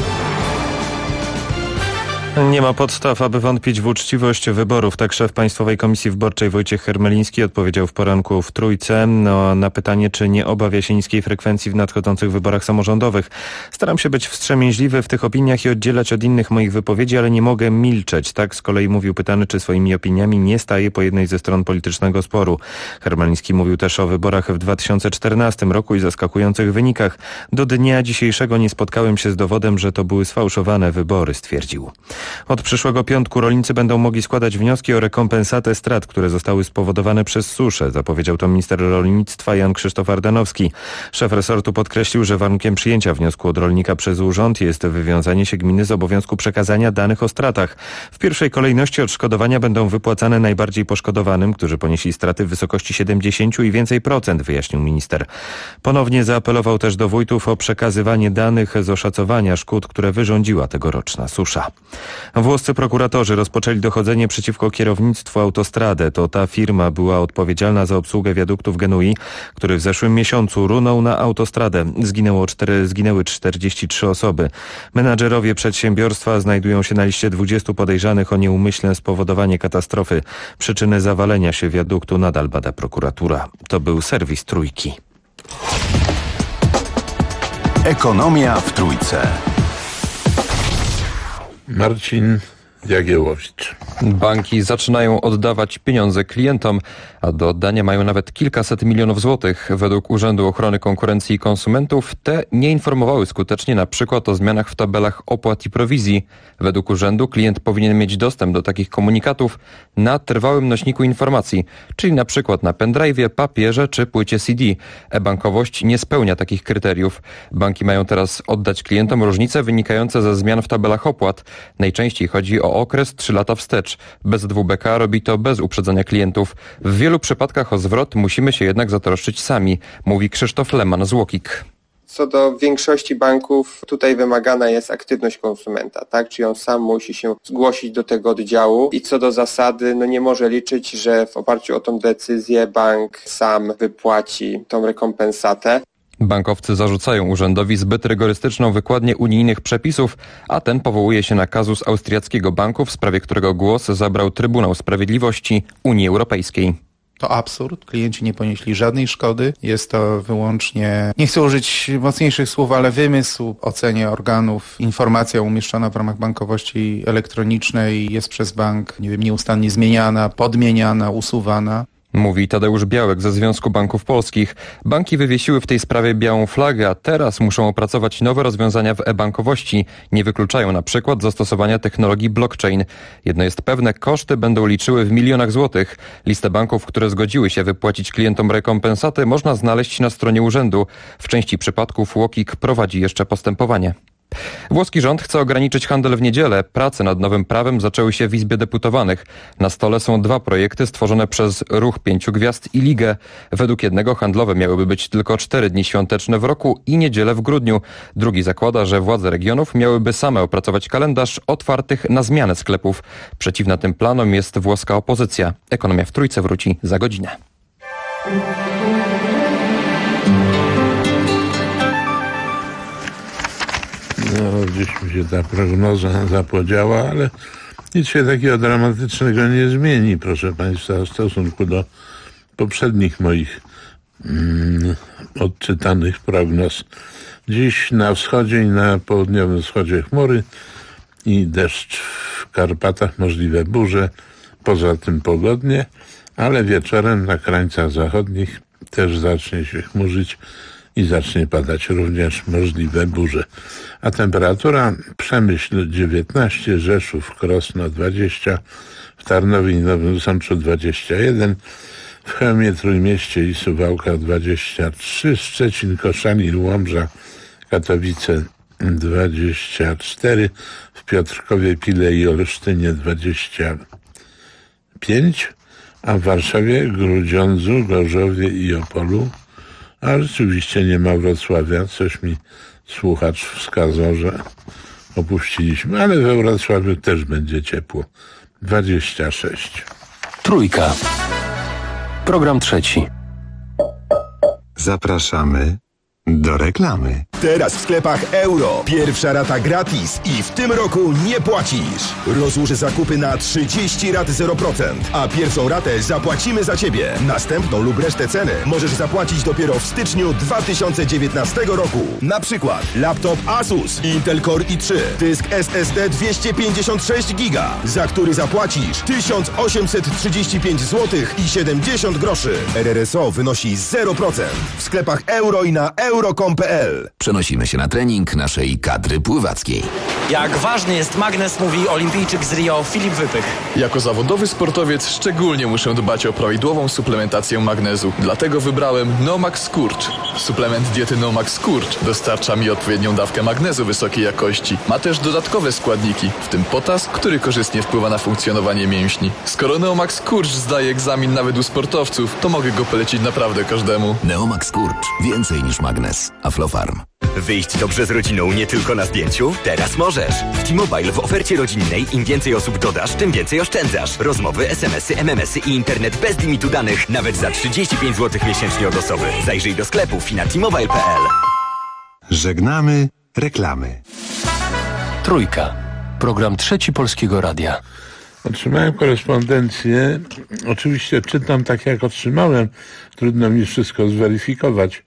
Nie ma podstaw, aby wątpić w uczciwość wyborów. Tak szef Państwowej Komisji Wyborczej Wojciech Hermeliński odpowiedział w poranku w Trójce na pytanie, czy nie obawia się niskiej frekwencji w nadchodzących wyborach samorządowych. Staram się być wstrzemięźliwy w tych opiniach i oddzielać od innych moich wypowiedzi, ale nie mogę milczeć. Tak z kolei mówił pytany, czy swoimi opiniami nie staje po jednej ze stron politycznego sporu. Hermeliński mówił też o wyborach w 2014 roku i zaskakujących wynikach. Do dnia dzisiejszego nie spotkałem się z dowodem, że to były sfałszowane wybory, stwierdził. Od przyszłego piątku rolnicy będą mogli składać wnioski o rekompensatę strat, które zostały spowodowane przez suszę. Zapowiedział to minister rolnictwa Jan Krzysztof Ardanowski. Szef resortu podkreślił, że warunkiem przyjęcia wniosku od rolnika przez urząd jest wywiązanie się gminy z obowiązku przekazania danych o stratach. W pierwszej kolejności odszkodowania będą wypłacane najbardziej poszkodowanym, którzy ponieśli straty w wysokości 70 i więcej procent, wyjaśnił minister. Ponownie zaapelował też do wójtów o przekazywanie danych z oszacowania szkód, które wyrządziła tegoroczna susza. Włoscy prokuratorzy rozpoczęli dochodzenie przeciwko kierownictwu Autostrade. To ta firma była odpowiedzialna za obsługę wiaduktu w Genui, który w zeszłym miesiącu runął na autostradę. Zginęły 43 osoby. Menadżerowie przedsiębiorstwa znajdują się na liście 20 podejrzanych o nieumyślne spowodowanie katastrofy. Przyczyny zawalenia się wiaduktu nadal bada prokuratura. To był serwis Trójki. Ekonomia w Trójce. Marcin Jagiełowicz. Banki zaczynają oddawać pieniądze klientom, a do oddania mają nawet kilkaset milionów złotych. Według Urzędu Ochrony Konkurencji i Konsumentów te nie informowały skutecznie na przykład o zmianach w tabelach opłat i prowizji. Według urzędu klient powinien mieć dostęp do takich komunikatów na trwałym nośniku informacji, czyli na przykład na pendrive'ie, papierze czy płycie CD. E-bankowość nie spełnia takich kryteriów. Banki mają teraz oddać klientom różnice wynikające ze zmian w tabelach opłat. Najczęściej chodzi o okres 3 lata wstecz. Bez WBK robi to bez uprzedzenia klientów. W wielu przypadkach o zwrot musimy się jednak zatroszczyć sami, mówi Krzysztof Leman z Łokik. Co do większości banków, tutaj wymagana jest aktywność konsumenta, tak? Czyli on sam musi się zgłosić do tego oddziału i co do zasady, nie może liczyć, że w oparciu o tą decyzję bank sam wypłaci tą rekompensatę. Bankowcy zarzucają urzędowi zbyt rygorystyczną wykładnię unijnych przepisów, a ten powołuje się na kazus austriackiego banku, w sprawie którego głos zabrał Trybunał Sprawiedliwości Unii Europejskiej. To absurd. Klienci nie ponieśli żadnej szkody. Jest to wyłącznie, nie chcę użyć mocniejszych słów, ale wymysł ocenie organów. Informacja umieszczona w ramach bankowości elektronicznej jest przez bank, nieustannie zmieniana, podmieniana, usuwana. Mówi Tadeusz Białek ze Związku Banków Polskich. Banki wywiesiły w tej sprawie białą flagę, a teraz muszą opracować nowe rozwiązania w e-bankowości. Nie wykluczają na przykład zastosowania technologii blockchain. Jedno jest pewne, koszty będą liczyły w milionach złotych. Listę banków, które zgodziły się wypłacić klientom rekompensaty, można znaleźć na stronie urzędu. W części przypadków Łokik prowadzi jeszcze postępowanie. Włoski rząd chce ograniczyć handel w niedzielę. Prace nad nowym prawem zaczęły się w Izbie Deputowanych. Na stole są 2 projekty stworzone przez Ruch 5 Gwiazd i Ligę. Według jednego handlowe miałyby być tylko 4 dni świąteczne w roku i niedzielę w grudniu. Drugi zakłada, że władze regionów miałyby same opracować kalendarz otwartych na zmianę sklepów. Przeciwna tym planom jest włoska opozycja. Ekonomia w Trójce wróci za godzinę. No, gdzieś mi się ta prognoza zapodziała, ale nic się takiego dramatycznego nie zmieni, proszę Państwa, w stosunku do poprzednich moich odczytanych prognoz. Dziś na wschodzie i na południowym wschodzie chmury i deszcz w Karpatach, możliwe burze, poza tym pogodnie, ale wieczorem na krańcach zachodnich też zacznie się chmurzyć i zacznie padać również możliwe burze. A temperatura: Przemyśl 19, Rzeszów, Krosno 20, w Tarnowie i Nowym Sączu 21, w Chełmie, Trójmieście i Suwałkach 23, Szczecin, Koszalin, Łomża, Katowice 24, w Piotrkowie, Pile i Olsztynie 25, a w Warszawie, Grudziądzu, Gorzowie i Opolu, a rzeczywiście nie ma Wrocławia, coś mi słuchacz wskazał, że opuściliśmy, ale we Wrocławiu też będzie ciepło, 26. Trójka. Program trzeci. Zapraszamy do reklamy. Teraz w sklepach Euro. Pierwsza rata gratis i w tym roku nie płacisz. Rozłóż zakupy na 30 rat 0%, a pierwszą ratę zapłacimy za Ciebie. Następną lub resztę ceny możesz zapłacić dopiero w styczniu 2019 roku. Na przykład laptop Asus Intel Core i3, dysk SSD 256 GB, za który zapłacisz 1835 zł i 70 groszy. RRSO wynosi 0%. W sklepach Euro i na euro.com.pl. Przenosimy się na trening naszej kadry pływackiej. Jak ważny jest magnes, mówi olimpijczyk z Rio Filip Wypych. Jako zawodowy sportowiec szczególnie muszę dbać o prawidłową suplementację magnezu. Dlatego wybrałem Nomax Skurcz. Suplement diety Nomax Skurcz dostarcza mi odpowiednią dawkę magnezu wysokiej jakości. Ma też dodatkowe składniki, w tym potas, który korzystnie wpływa na funkcjonowanie mięśni. Skoro Neomax Skurcz zdaje egzamin nawet u sportowców, to mogę go polecić naprawdę każdemu. Neomax Skurcz. Więcej niż magnes. Aflofarm. Wyjść dobrze z rodziną nie tylko na zdjęciu? Teraz możesz. W T-Mobile w ofercie rodzinnej im więcej osób dodasz, tym więcej oszczędzasz. Rozmowy, SMS-y, MMS-y i internet bez limitu danych. Nawet za 35 zł miesięcznie od osoby. Zajrzyj do sklepów i na T-Mobile.pl. Żegnamy reklamy. Trójka. Program trzeci Polskiego Radia. Otrzymałem korespondencję. Oczywiście czytam tak, jak otrzymałem. Trudno mi wszystko zweryfikować.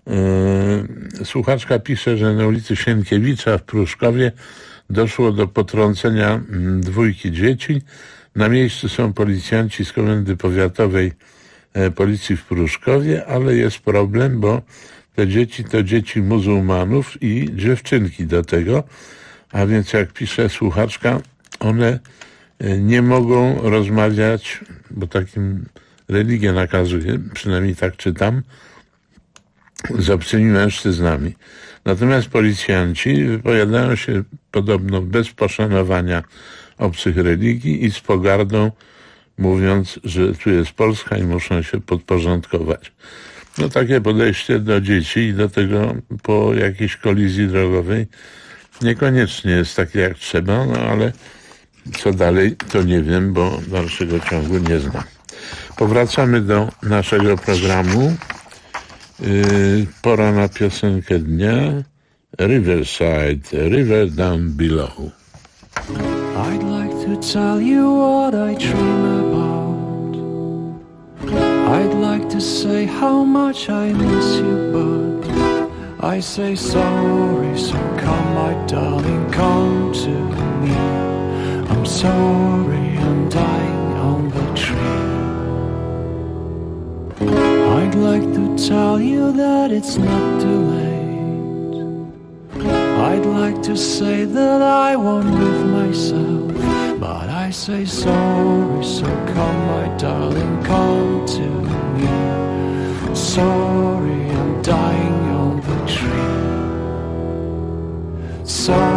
Słuchaczka pisze, że na ulicy Sienkiewicza w Pruszkowie doszło do potrącenia 2 dzieci. Na miejscu są policjanci z Komendy Powiatowej Policji w Pruszkowie, ale jest problem, bo te dzieci to dzieci muzułmanów i dziewczynki do tego, a więc jak pisze słuchaczka, one nie mogą rozmawiać, bo takim religia nakazuje, przynajmniej tak czytam, z obcymi mężczyznami. Natomiast policjanci wypowiadają się podobno bez poszanowania obcych religii i z pogardą, mówiąc, że tu jest Polska i muszą się podporządkować. No takie podejście do dzieci i do tego po jakiejś kolizji drogowej niekoniecznie jest takie jak trzeba, no ale co dalej to nie wiem, bo dalszego ciągu nie znam. Powracamy do naszego programu. Pora na piosenkę dnia. Riverside, River Down Below. I'd like to tell you what I dream about. I'd like to say how much I miss you, but I say sorry, so come my darling, come to me. I'm sorry, I'm dying on the tree. I'd like to tell you that it's not too late. I'd like to say that I won't leave myself, but I say sorry, so come my darling, come to me. Sorry, I'm dying on the tree. Sorry.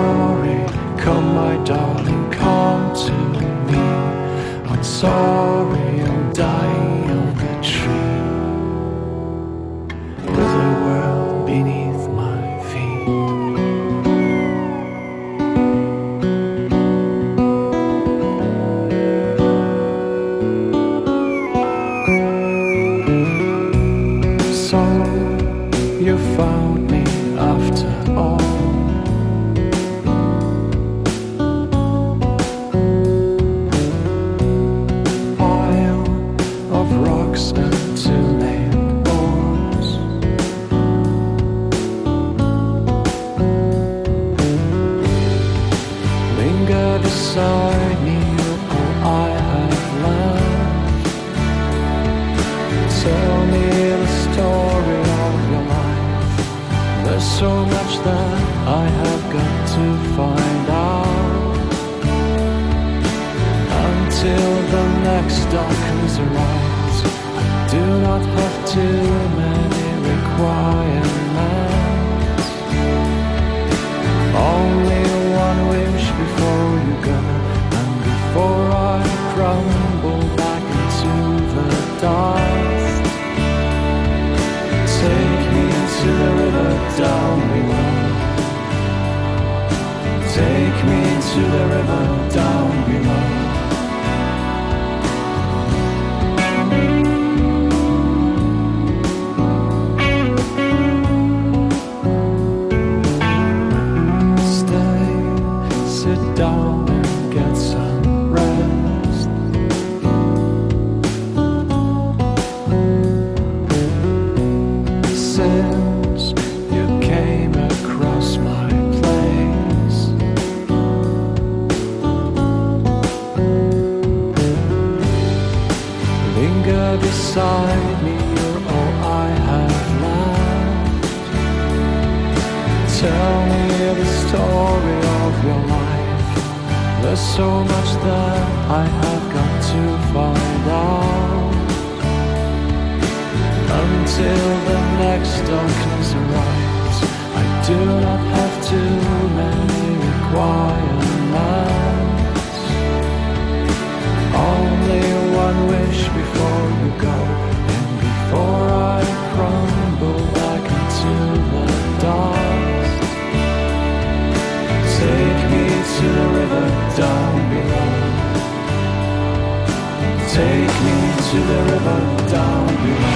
sorry I'm dying on the tree, with the world beneath my feet. So you found me after all. And two-lane doors, linger beside me, all I have left. Tell me the story of your life. There's so much that I have got to find out. Until the next darkens arise, do not have too many requirements. Only one wish before you go, and before I crumble back into the dust. Take me to the river down below. Take me to the river down below. Down and get some rest. Since you came across my place, linger beside me, you're all I have left. Tell me the story of your life. There's so much that I have got to find out. Until the next darkness arrives, I do not have too many requirements. Only one wish before you go, and before I crumble back into the dust. Take me to the river down below. Take me to the river down below.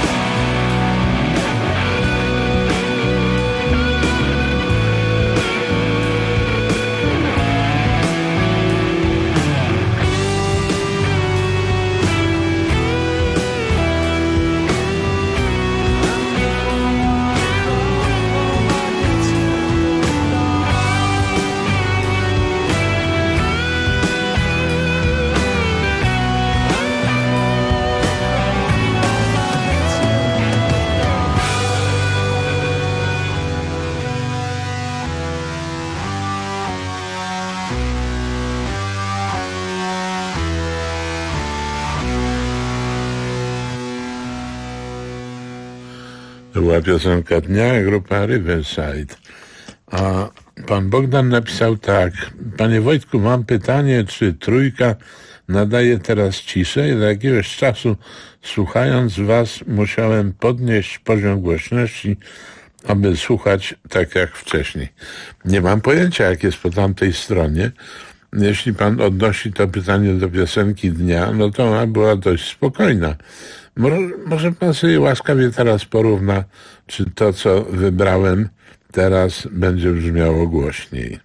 To była piosenka dnia, grupa Riverside. A pan Bogdan napisał tak: Panie Wojtku, mam pytanie, czy Trójka nadaje teraz ciszej? Od jakiegoś czasu, słuchając was, musiałem podnieść poziom głośności, aby słuchać tak jak wcześniej. Nie mam pojęcia, jak jest po tamtej stronie. Jeśli pan odnosi to pytanie do piosenki dnia, no to ona była dość spokojna. Może pan sobie łaskawie teraz porówna, czy to, co wybrałem teraz, będzie brzmiało głośniej.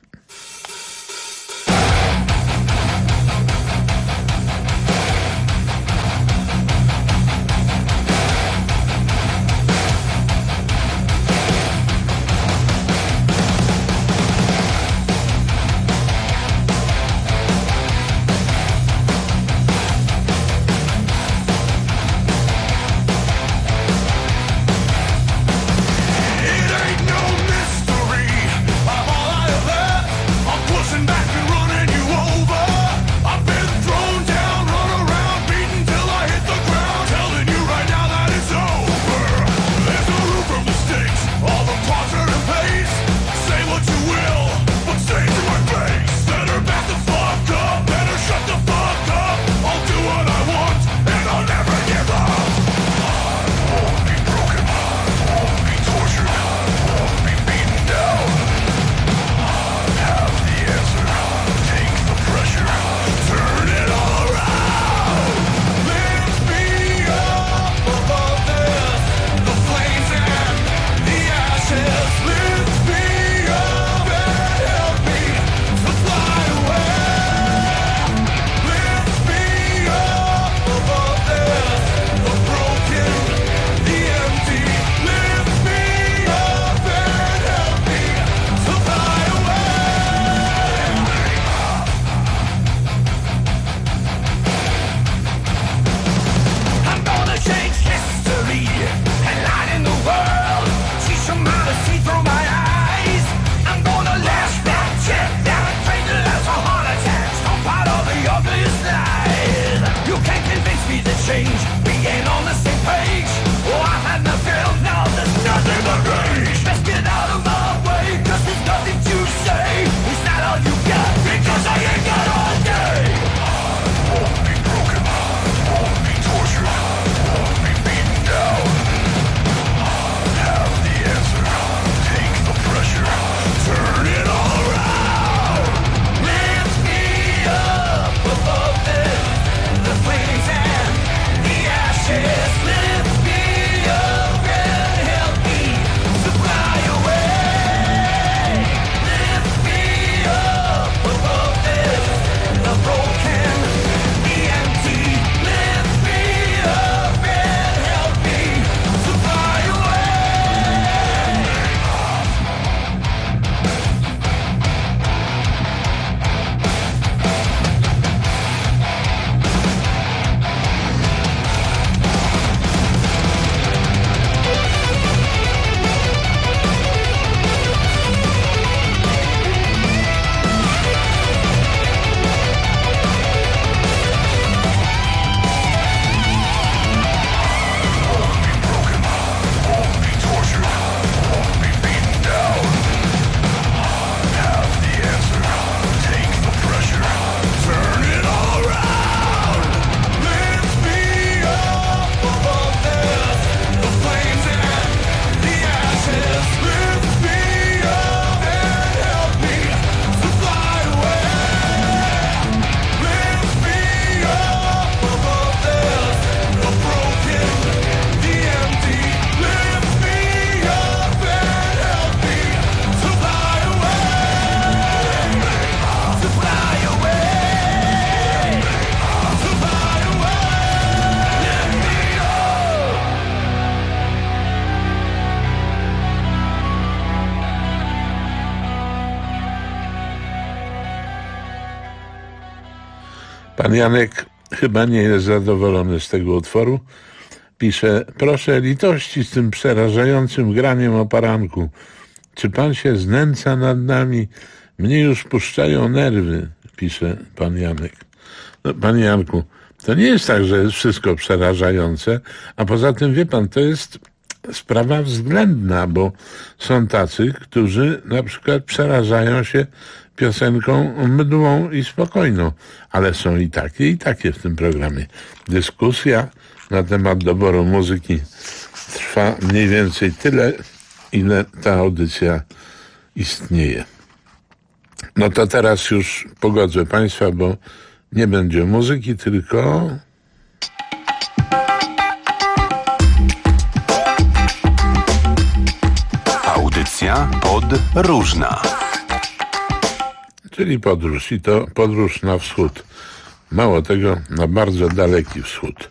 It ain't no mystery. I'm all I ever Pan Janek chyba nie jest zadowolony z tego utworu. Pisze: proszę litości z tym przerażającym graniem o poranku. Czy pan się znęca nad nami? Mnie już puszczają nerwy, pisze pan Janek. No, panie Janku, to nie jest tak, że jest wszystko przerażające, a poza tym, wie pan, to jest sprawa względna, bo są tacy, którzy na przykład przerażają się piosenką mdłą i spokojną, ale są i takie w tym programie. Dyskusja na temat doboru muzyki trwa mniej więcej tyle, ile ta audycja istnieje. No to teraz już pogodzę państwa, bo nie będzie muzyki, tylko... Audycja podróżna. Czyli podróż, i to podróż na wschód. Mało tego, na bardzo daleki wschód.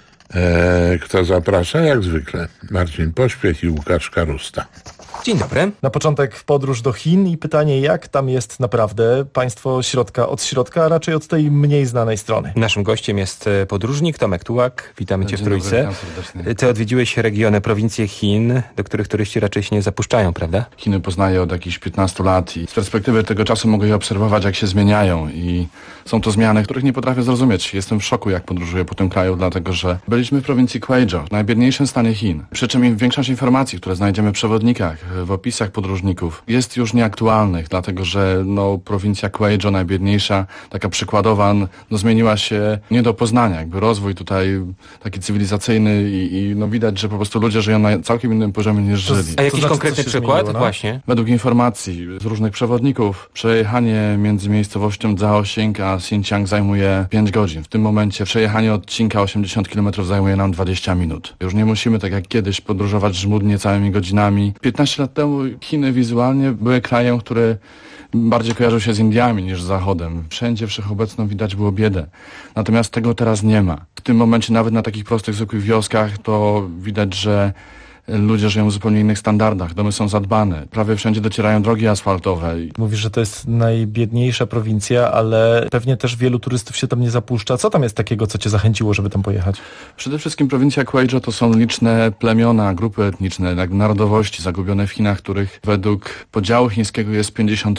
Kto zaprasza? Jak zwykle Marcin Pośpiech i Łukasz Karusta. Dzień dobry. Na początek w podróż do Chin i pytanie, jak tam jest naprawdę państwo środka od środka, a raczej od tej mniej znanej strony. Naszym gościem jest podróżnik Tomek Tułak. Witamy Cię w Trójce. Ty odwiedziłeś regiony, prowincje Chin, do których turyści raczej się nie zapuszczają, prawda? Chiny poznaję od jakichś 15 lat i z perspektywy tego czasu mogę je obserwować, jak się zmieniają i są to zmiany, których nie potrafię zrozumieć. Jestem w szoku, jak podróżuję po tym kraju, dlatego że byliśmy w prowincji Guizhou, w najbiedniejszym stanie Chin. Przy czym większość informacji, które znajdziemy w przewodnikach, w opisach podróżników, jest już nieaktualnych, dlatego że prowincja Guizhou, najbiedniejsza, taka przykładowa, zmieniła się nie do poznania. Jakby rozwój tutaj taki cywilizacyjny i widać, że po prostu ludzie żyją na całkiem innym poziomie niż żyli. A jakiś konkretny przykład? Właśnie. Według informacji z różnych przewodników przejechanie między miejscowością Zhaoxing a Xinjiang zajmuje 5 godzin. W tym momencie przejechanie odcinka 80 km zajmuje nam 20 minut. Już nie musimy tak jak kiedyś podróżować żmudnie całymi godzinami. 15 lat temu Chiny wizualnie były krajem, który bardziej kojarzył się z Indiami niż z Zachodem. Wszędzie wszechobecną widać było biedę. Natomiast tego teraz nie ma. W tym momencie nawet na takich prostych, zwykłych wioskach to widać, że ludzie żyją w zupełnie innych standardach, domy są zadbane, prawie wszędzie docierają drogi asfaltowe. Mówisz, że to jest najbiedniejsza prowincja, ale pewnie też wielu turystów się tam nie zapuszcza. Co tam jest takiego, co cię zachęciło, żeby tam pojechać? Przede wszystkim prowincja Guizhou to są liczne plemiona, grupy etniczne, narodowości zagubione w Chinach, których według podziału chińskiego jest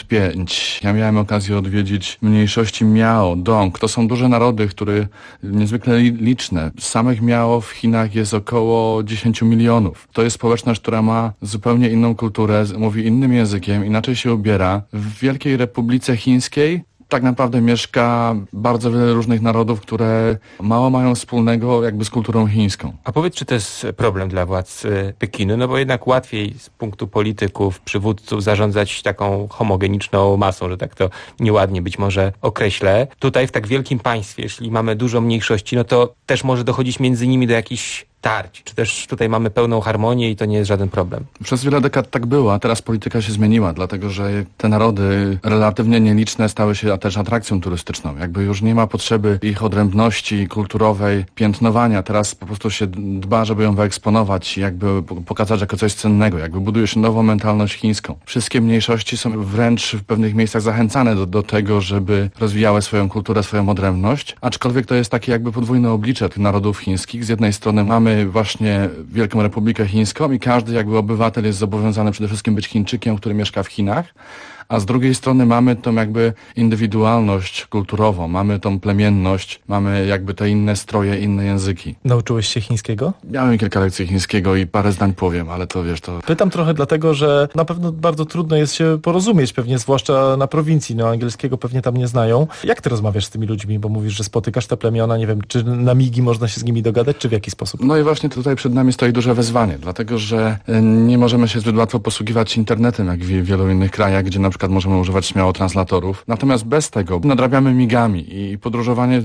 55. Ja miałem okazję odwiedzić mniejszości Miao, Dong. To są duże narody, które niezwykle liczne. Samych Miao w Chinach jest około 10 milionów. To jest społeczność, która ma zupełnie inną kulturę, mówi innym językiem, inaczej się ubiera. W Wielkiej Republice Chińskiej tak naprawdę mieszka bardzo wiele różnych narodów, które mało mają wspólnego jakby z kulturą chińską. A powiedz, czy to jest problem dla władz Pekinu? No bo jednak łatwiej z punktu polityków, przywódców zarządzać taką homogeniczną masą, że tak to nieładnie być może określę. Tutaj w tak wielkim państwie, jeśli mamy dużo mniejszości, no to też może dochodzić między nimi do jakichś tarć. Czy też tutaj mamy pełną harmonię i to nie jest żaden problem? Przez wiele dekad tak było, a teraz polityka się zmieniła, dlatego że te narody relatywnie nieliczne stały się też atrakcją turystyczną. Jakby już nie ma potrzeby ich odrębności kulturowej, piętnowania. Teraz po prostu się dba, żeby ją wyeksponować i jakby pokazać jako coś cennego. Jakby buduje się nową mentalność chińską. Wszystkie mniejszości są wręcz w pewnych miejscach zachęcane do tego, żeby rozwijały swoją kulturę, swoją odrębność. Aczkolwiek to jest takie jakby podwójne oblicze tych narodów chińskich. Z jednej strony mamy właśnie Wielką Republikę Chińską i każdy jakby obywatel jest zobowiązany przede wszystkim być Chińczykiem, który mieszka w Chinach, a z drugiej strony mamy tą jakby indywidualność kulturową, mamy tą plemienność, mamy jakby te inne stroje, inne języki. Nauczyłeś się chińskiego? Miałem kilka lekcji chińskiego i parę zdań powiem, ale to wiesz, to... Pytam trochę dlatego, że na pewno bardzo trudno jest się porozumieć, pewnie zwłaszcza na prowincji, angielskiego pewnie tam nie znają. Jak ty rozmawiasz z tymi ludźmi, bo mówisz, że spotykasz te plemiona, nie wiem, czy na migi można się z nimi dogadać, czy w jaki sposób? No i właśnie tutaj przed nami stoi duże wyzwanie, dlatego że nie możemy się zbyt łatwo posługiwać internetem, jak w wielu innych krajach, gdzie na przykład możemy używać śmiało translatorów. Natomiast bez tego nadrabiamy migami i podróżowanie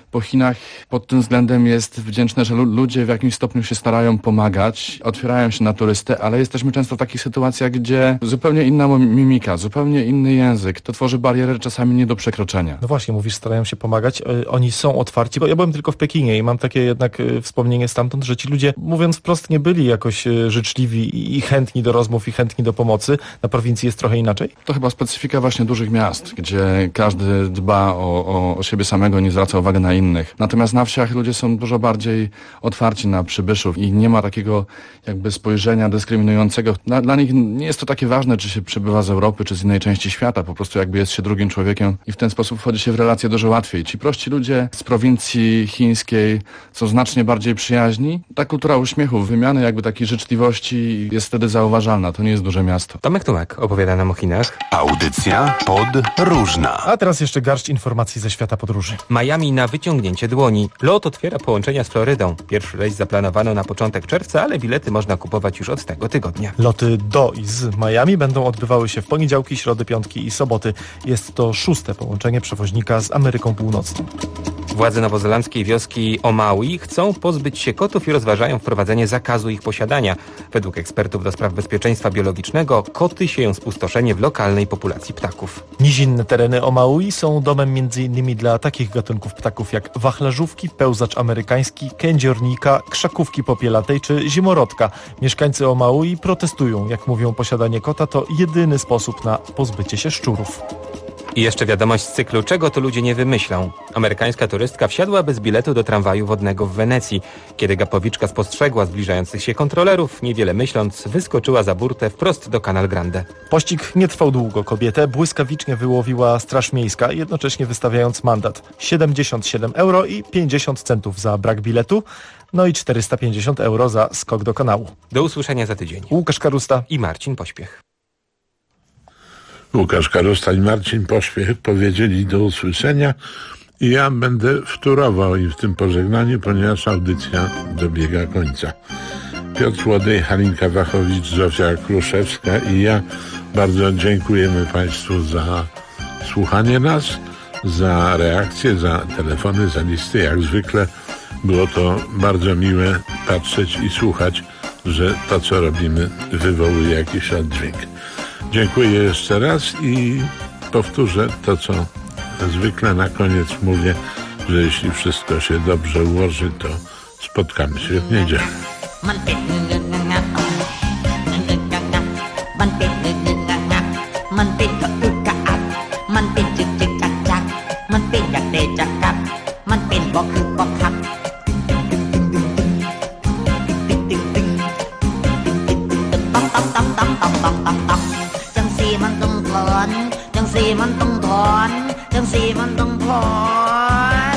po Chinach pod tym względem jest wdzięczne, że ludzie w jakimś stopniu się starają pomagać, otwierają się na turystę, ale jesteśmy często w takich sytuacjach, gdzie zupełnie inna mimika, zupełnie inny język. To tworzy barierę czasami nie do przekroczenia. No właśnie, mówisz, starają się pomagać. Oni są otwarci, bo ja byłem tylko w Pekinie i mam takie jednak wspomnienie stamtąd, że ci ludzie, mówiąc wprost, nie byli jakoś życzliwi i chętni do rozmów i chętni do pomocy. Na prowincji jest trochę inaczej? To chyba specyfika właśnie dużych miast, gdzie każdy dba o siebie samego, nie zwraca uwagi na innych. Natomiast na wsiach ludzie są dużo bardziej otwarci na przybyszów i nie ma takiego jakby spojrzenia dyskryminującego. Dla nich nie jest to takie ważne, czy się przybywa z Europy, czy z innej części świata. Po prostu jakby jest się drugim człowiekiem i w ten sposób wchodzi się w relacje dużo łatwiej. Ci prości ludzie z prowincji chińskiej są znacznie bardziej przyjaźni. Ta kultura uśmiechu, wymiany jakby takiej życzliwości jest wtedy zauważalna. To nie jest duże miasto. Tomek Tumek opowiada nam o Chinach. Audycja podróżna. A teraz jeszcze garść informacji ze świata podróży. Miami na wyciągnięcie dłoni. LOT otwiera połączenia z Florydą. Pierwszy rejs zaplanowano na początek czerwca, ale bilety można kupować już od tego tygodnia. Loty do i z Miami będą odbywały się w poniedziałki, środy, piątki i soboty. Jest to 6. połączenie przewoźnika z Ameryką Północną. Władze nowozelandzkiej wioski Omaui chcą pozbyć się kotów i rozważają wprowadzenie zakazu ich posiadania. Według ekspertów do spraw bezpieczeństwa biologicznego koty sieją spustoszenie w lokalnej populacji ptaków. Nizinne tereny Omaui są domem m.in. dla takich gatunków ptaków jak wachlarzówki, pełzacz amerykański, kędziornika, krzakówki popielatej czy zimorodka. Mieszkańcy Omaui protestują. Jak mówią, posiadanie kota to jedyny sposób na pozbycie się szczurów. I jeszcze wiadomość z cyklu Czego to ludzie nie wymyślą. Amerykańska turystka wsiadła bez biletu do tramwaju wodnego w Wenecji. Kiedy gapowiczka spostrzegła zbliżających się kontrolerów, niewiele myśląc, wyskoczyła za burtę wprost do Canal Grande. Pościg nie trwał długo. Kobietę błyskawicznie wyłowiła Straż Miejska, jednocześnie wystawiając mandat 77 euro i 50 centów za brak biletu, no i 450 euro za skok do kanału. Do usłyszenia za tydzień. Łukasz Karusta i Marcin Pośpiech. Łukasz Karusta i Marcin Pośpiech powiedzieli do usłyszenia i ja będę wtórował im w tym pożegnaniu, ponieważ audycja dobiega końca. Piotr Łodej, Halinka Wachowicz, Zofia Kruszewska i ja bardzo dziękujemy Państwu za słuchanie nas, za reakcje, za telefony, za listy. Jak zwykle było to bardzo miłe patrzeć i słuchać, że to, co robimy, wywołuje jakiś oddźwięk. Dziękuję jeszcze raz i powtórzę to, co zwykle na koniec mówię, że jeśli wszystko się dobrze ułoży, to spotkamy się w niedzielę. มันต้องถอนจังสีมันต้องถอน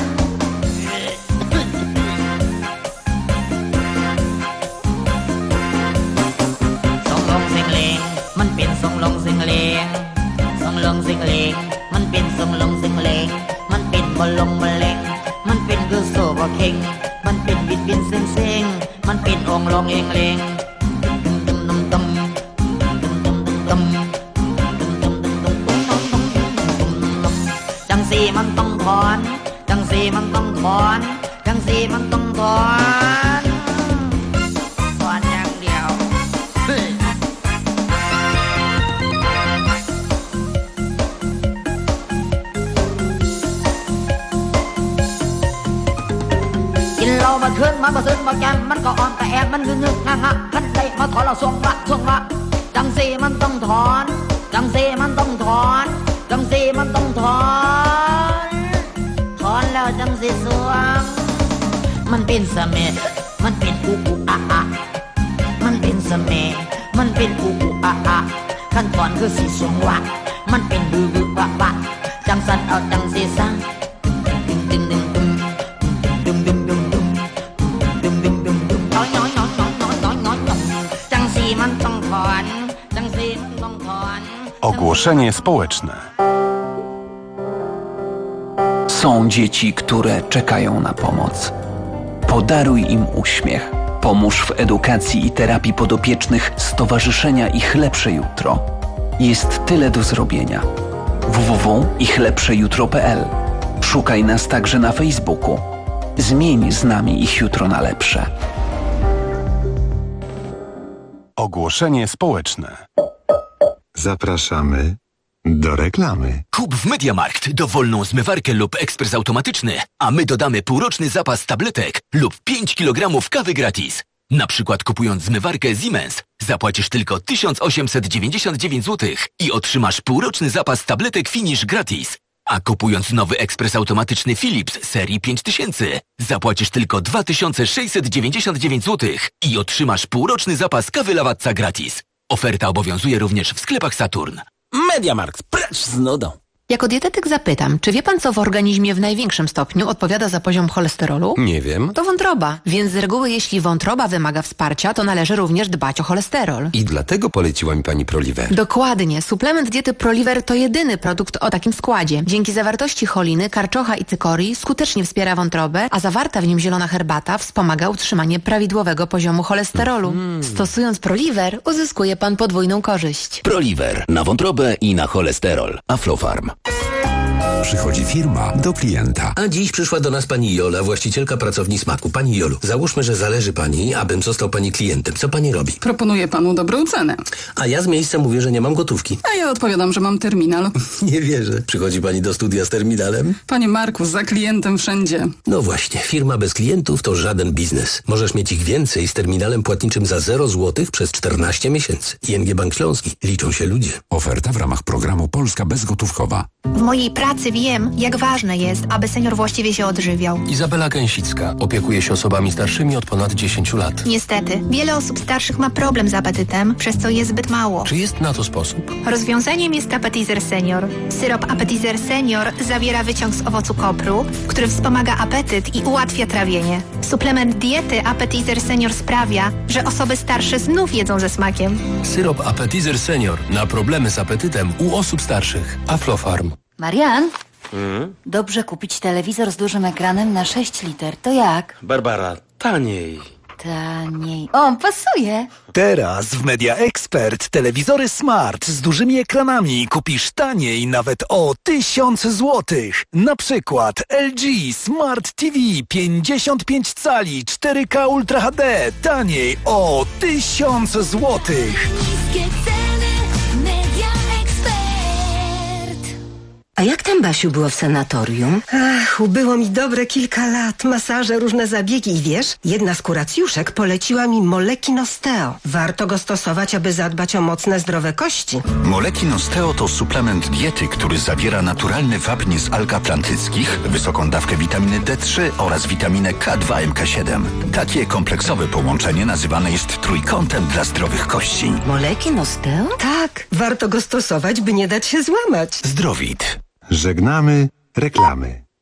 ส่งลงเสียงเลงมันเป็นส่งลงเสียงเลงส่งลงเสียงเลงมันเป็นส่งลงเสียงเลงมันเป็นบอลลงบอลเลงมันเป็นคือโซ่บ่เข่งมันเป็นบิดบินเซ็งเซ็งมันเป็นองลงเองเลงมันต้องถอนจังสีมันต้องถอนจังสีมันต้องถอนถอนอย่างเดียวกินเหล้ามาคืนมันมาซึ้งมาแกมมันก็อ่อนแต่แอบมันงึกงักมันได้มาถอนเราส่งละจังสีมันต้องถอนจังสีมันต้องถอนจังสีมันต้องถอนถอนแล้วจังสีสวงมันเป็นเสน่ห์มันเป็นอุอะอะมันเป็นเสน่ห์มันเป็นอุอะอะขั้นตอนคือสีสวงวะมันเป็นบือวะวะจังสันเอาจังสีสังดึงดึงดึงดึงดึงดึงดึงดึงดึงดึงดึงดึงน้อยน้อยน้อยน้อยน้อยน้อยน้อยจังสีมันต้องถอนจังสีมันต้องถอน Ogłoszenie społeczne. Są dzieci, które czekają na pomoc. Podaruj im uśmiech. Pomóż w edukacji i terapii podopiecznych Stowarzyszenia Ich Lepsze Jutro. Jest tyle do zrobienia. www.ichlepszejutro.pl Szukaj nas także na Facebooku. Zmień z nami ich jutro na lepsze. Ogłoszenie społeczne. Zapraszamy do reklamy. Kup w MediaMarkt dowolną zmywarkę lub ekspres automatyczny, a my dodamy półroczny zapas tabletek lub 5 kg kawy gratis. Na przykład kupując zmywarkę Siemens zapłacisz tylko 1899 zł i otrzymasz półroczny zapas tabletek Finish gratis. A kupując nowy ekspres automatyczny Philips serii 5000 zapłacisz tylko 2699 zł i otrzymasz półroczny zapas kawy Lavazza gratis. Oferta obowiązuje również w sklepach Saturn. MediaMarkt, precz z nudą. Jako dietetyk zapytam, czy wie pan, co w organizmie w największym stopniu odpowiada za poziom cholesterolu? Nie wiem. To wątroba, więc z reguły jeśli wątroba wymaga wsparcia, to należy również dbać o cholesterol. I dlatego poleciła mi pani Proliver. Dokładnie. Suplement diety Proliver to jedyny produkt o takim składzie. Dzięki zawartości choliny, karczocha i cykorii skutecznie wspiera wątrobę, a zawarta w nim zielona herbata wspomaga utrzymanie prawidłowego poziomu cholesterolu. Stosując Proliver uzyskuje pan podwójną korzyść. Proliver na wątrobę i na cholesterol. Aflofarm. Przychodzi firma do klienta. A dziś przyszła do nas pani Jola, właścicielka pracowni Smaku. Pani Jolu, załóżmy, że zależy pani, abym został pani klientem. Co pani robi? Proponuję panu dobrą cenę. A ja z miejsca mówię, że nie mam gotówki. A ja odpowiadam, że mam terminal. Nie wierzę. Przychodzi pani do studia z terminalem? Panie Marku, za klientem wszędzie. No właśnie, firma bez klientów to żaden biznes. Możesz mieć ich więcej z terminalem płatniczym za 0 zł przez 14 miesięcy. ING Bank Śląski. Liczą się ludzie. Oferta w ramach programu Polska Bezgotówkowa. W mojej pracy wiem, jak ważne jest, aby senior właściwie się odżywiał. Izabela Gęsicka opiekuje się osobami starszymi od ponad 10 lat. Niestety, wiele osób starszych ma problem z apetytem, przez co je zbyt mało. Czy jest na to sposób? Rozwiązaniem jest Appetizer Senior. Syrop Appetizer Senior zawiera wyciąg z owocu kopru, który wspomaga apetyt i ułatwia trawienie. Suplement diety Appetizer Senior sprawia, że osoby starsze znów jedzą ze smakiem. Syrop Appetizer Senior na problemy z apetytem u osób starszych. Aflofarm. Marian, dobrze kupić telewizor z dużym ekranem na 6 liter. To jak? Barbara, taniej. Taniej. O, pasuje. Teraz w Media Expert telewizory smart z dużymi ekranami kupisz taniej nawet o 1000 zł. Na przykład LG Smart TV 55 cali 4K Ultra HD taniej o 1000 zł. A jak tam, Basiu, było w sanatorium? Ach, ubyło mi dobre kilka lat. Masaże, różne zabiegi i wiesz, jedna z kuracjuszek poleciła mi Molekin Osteo. Warto go stosować, aby zadbać o mocne, zdrowe kości. Molekin Osteo to suplement diety, który zawiera naturalny wapń z alg atlantyckich, wysoką dawkę witaminy D3 oraz witaminę K2 MK7. Takie kompleksowe połączenie nazywane jest trójkątem dla zdrowych kości. Molekin Osteo? Tak, warto go stosować, by nie dać się złamać. Zdrowit. Żegnamy reklamy.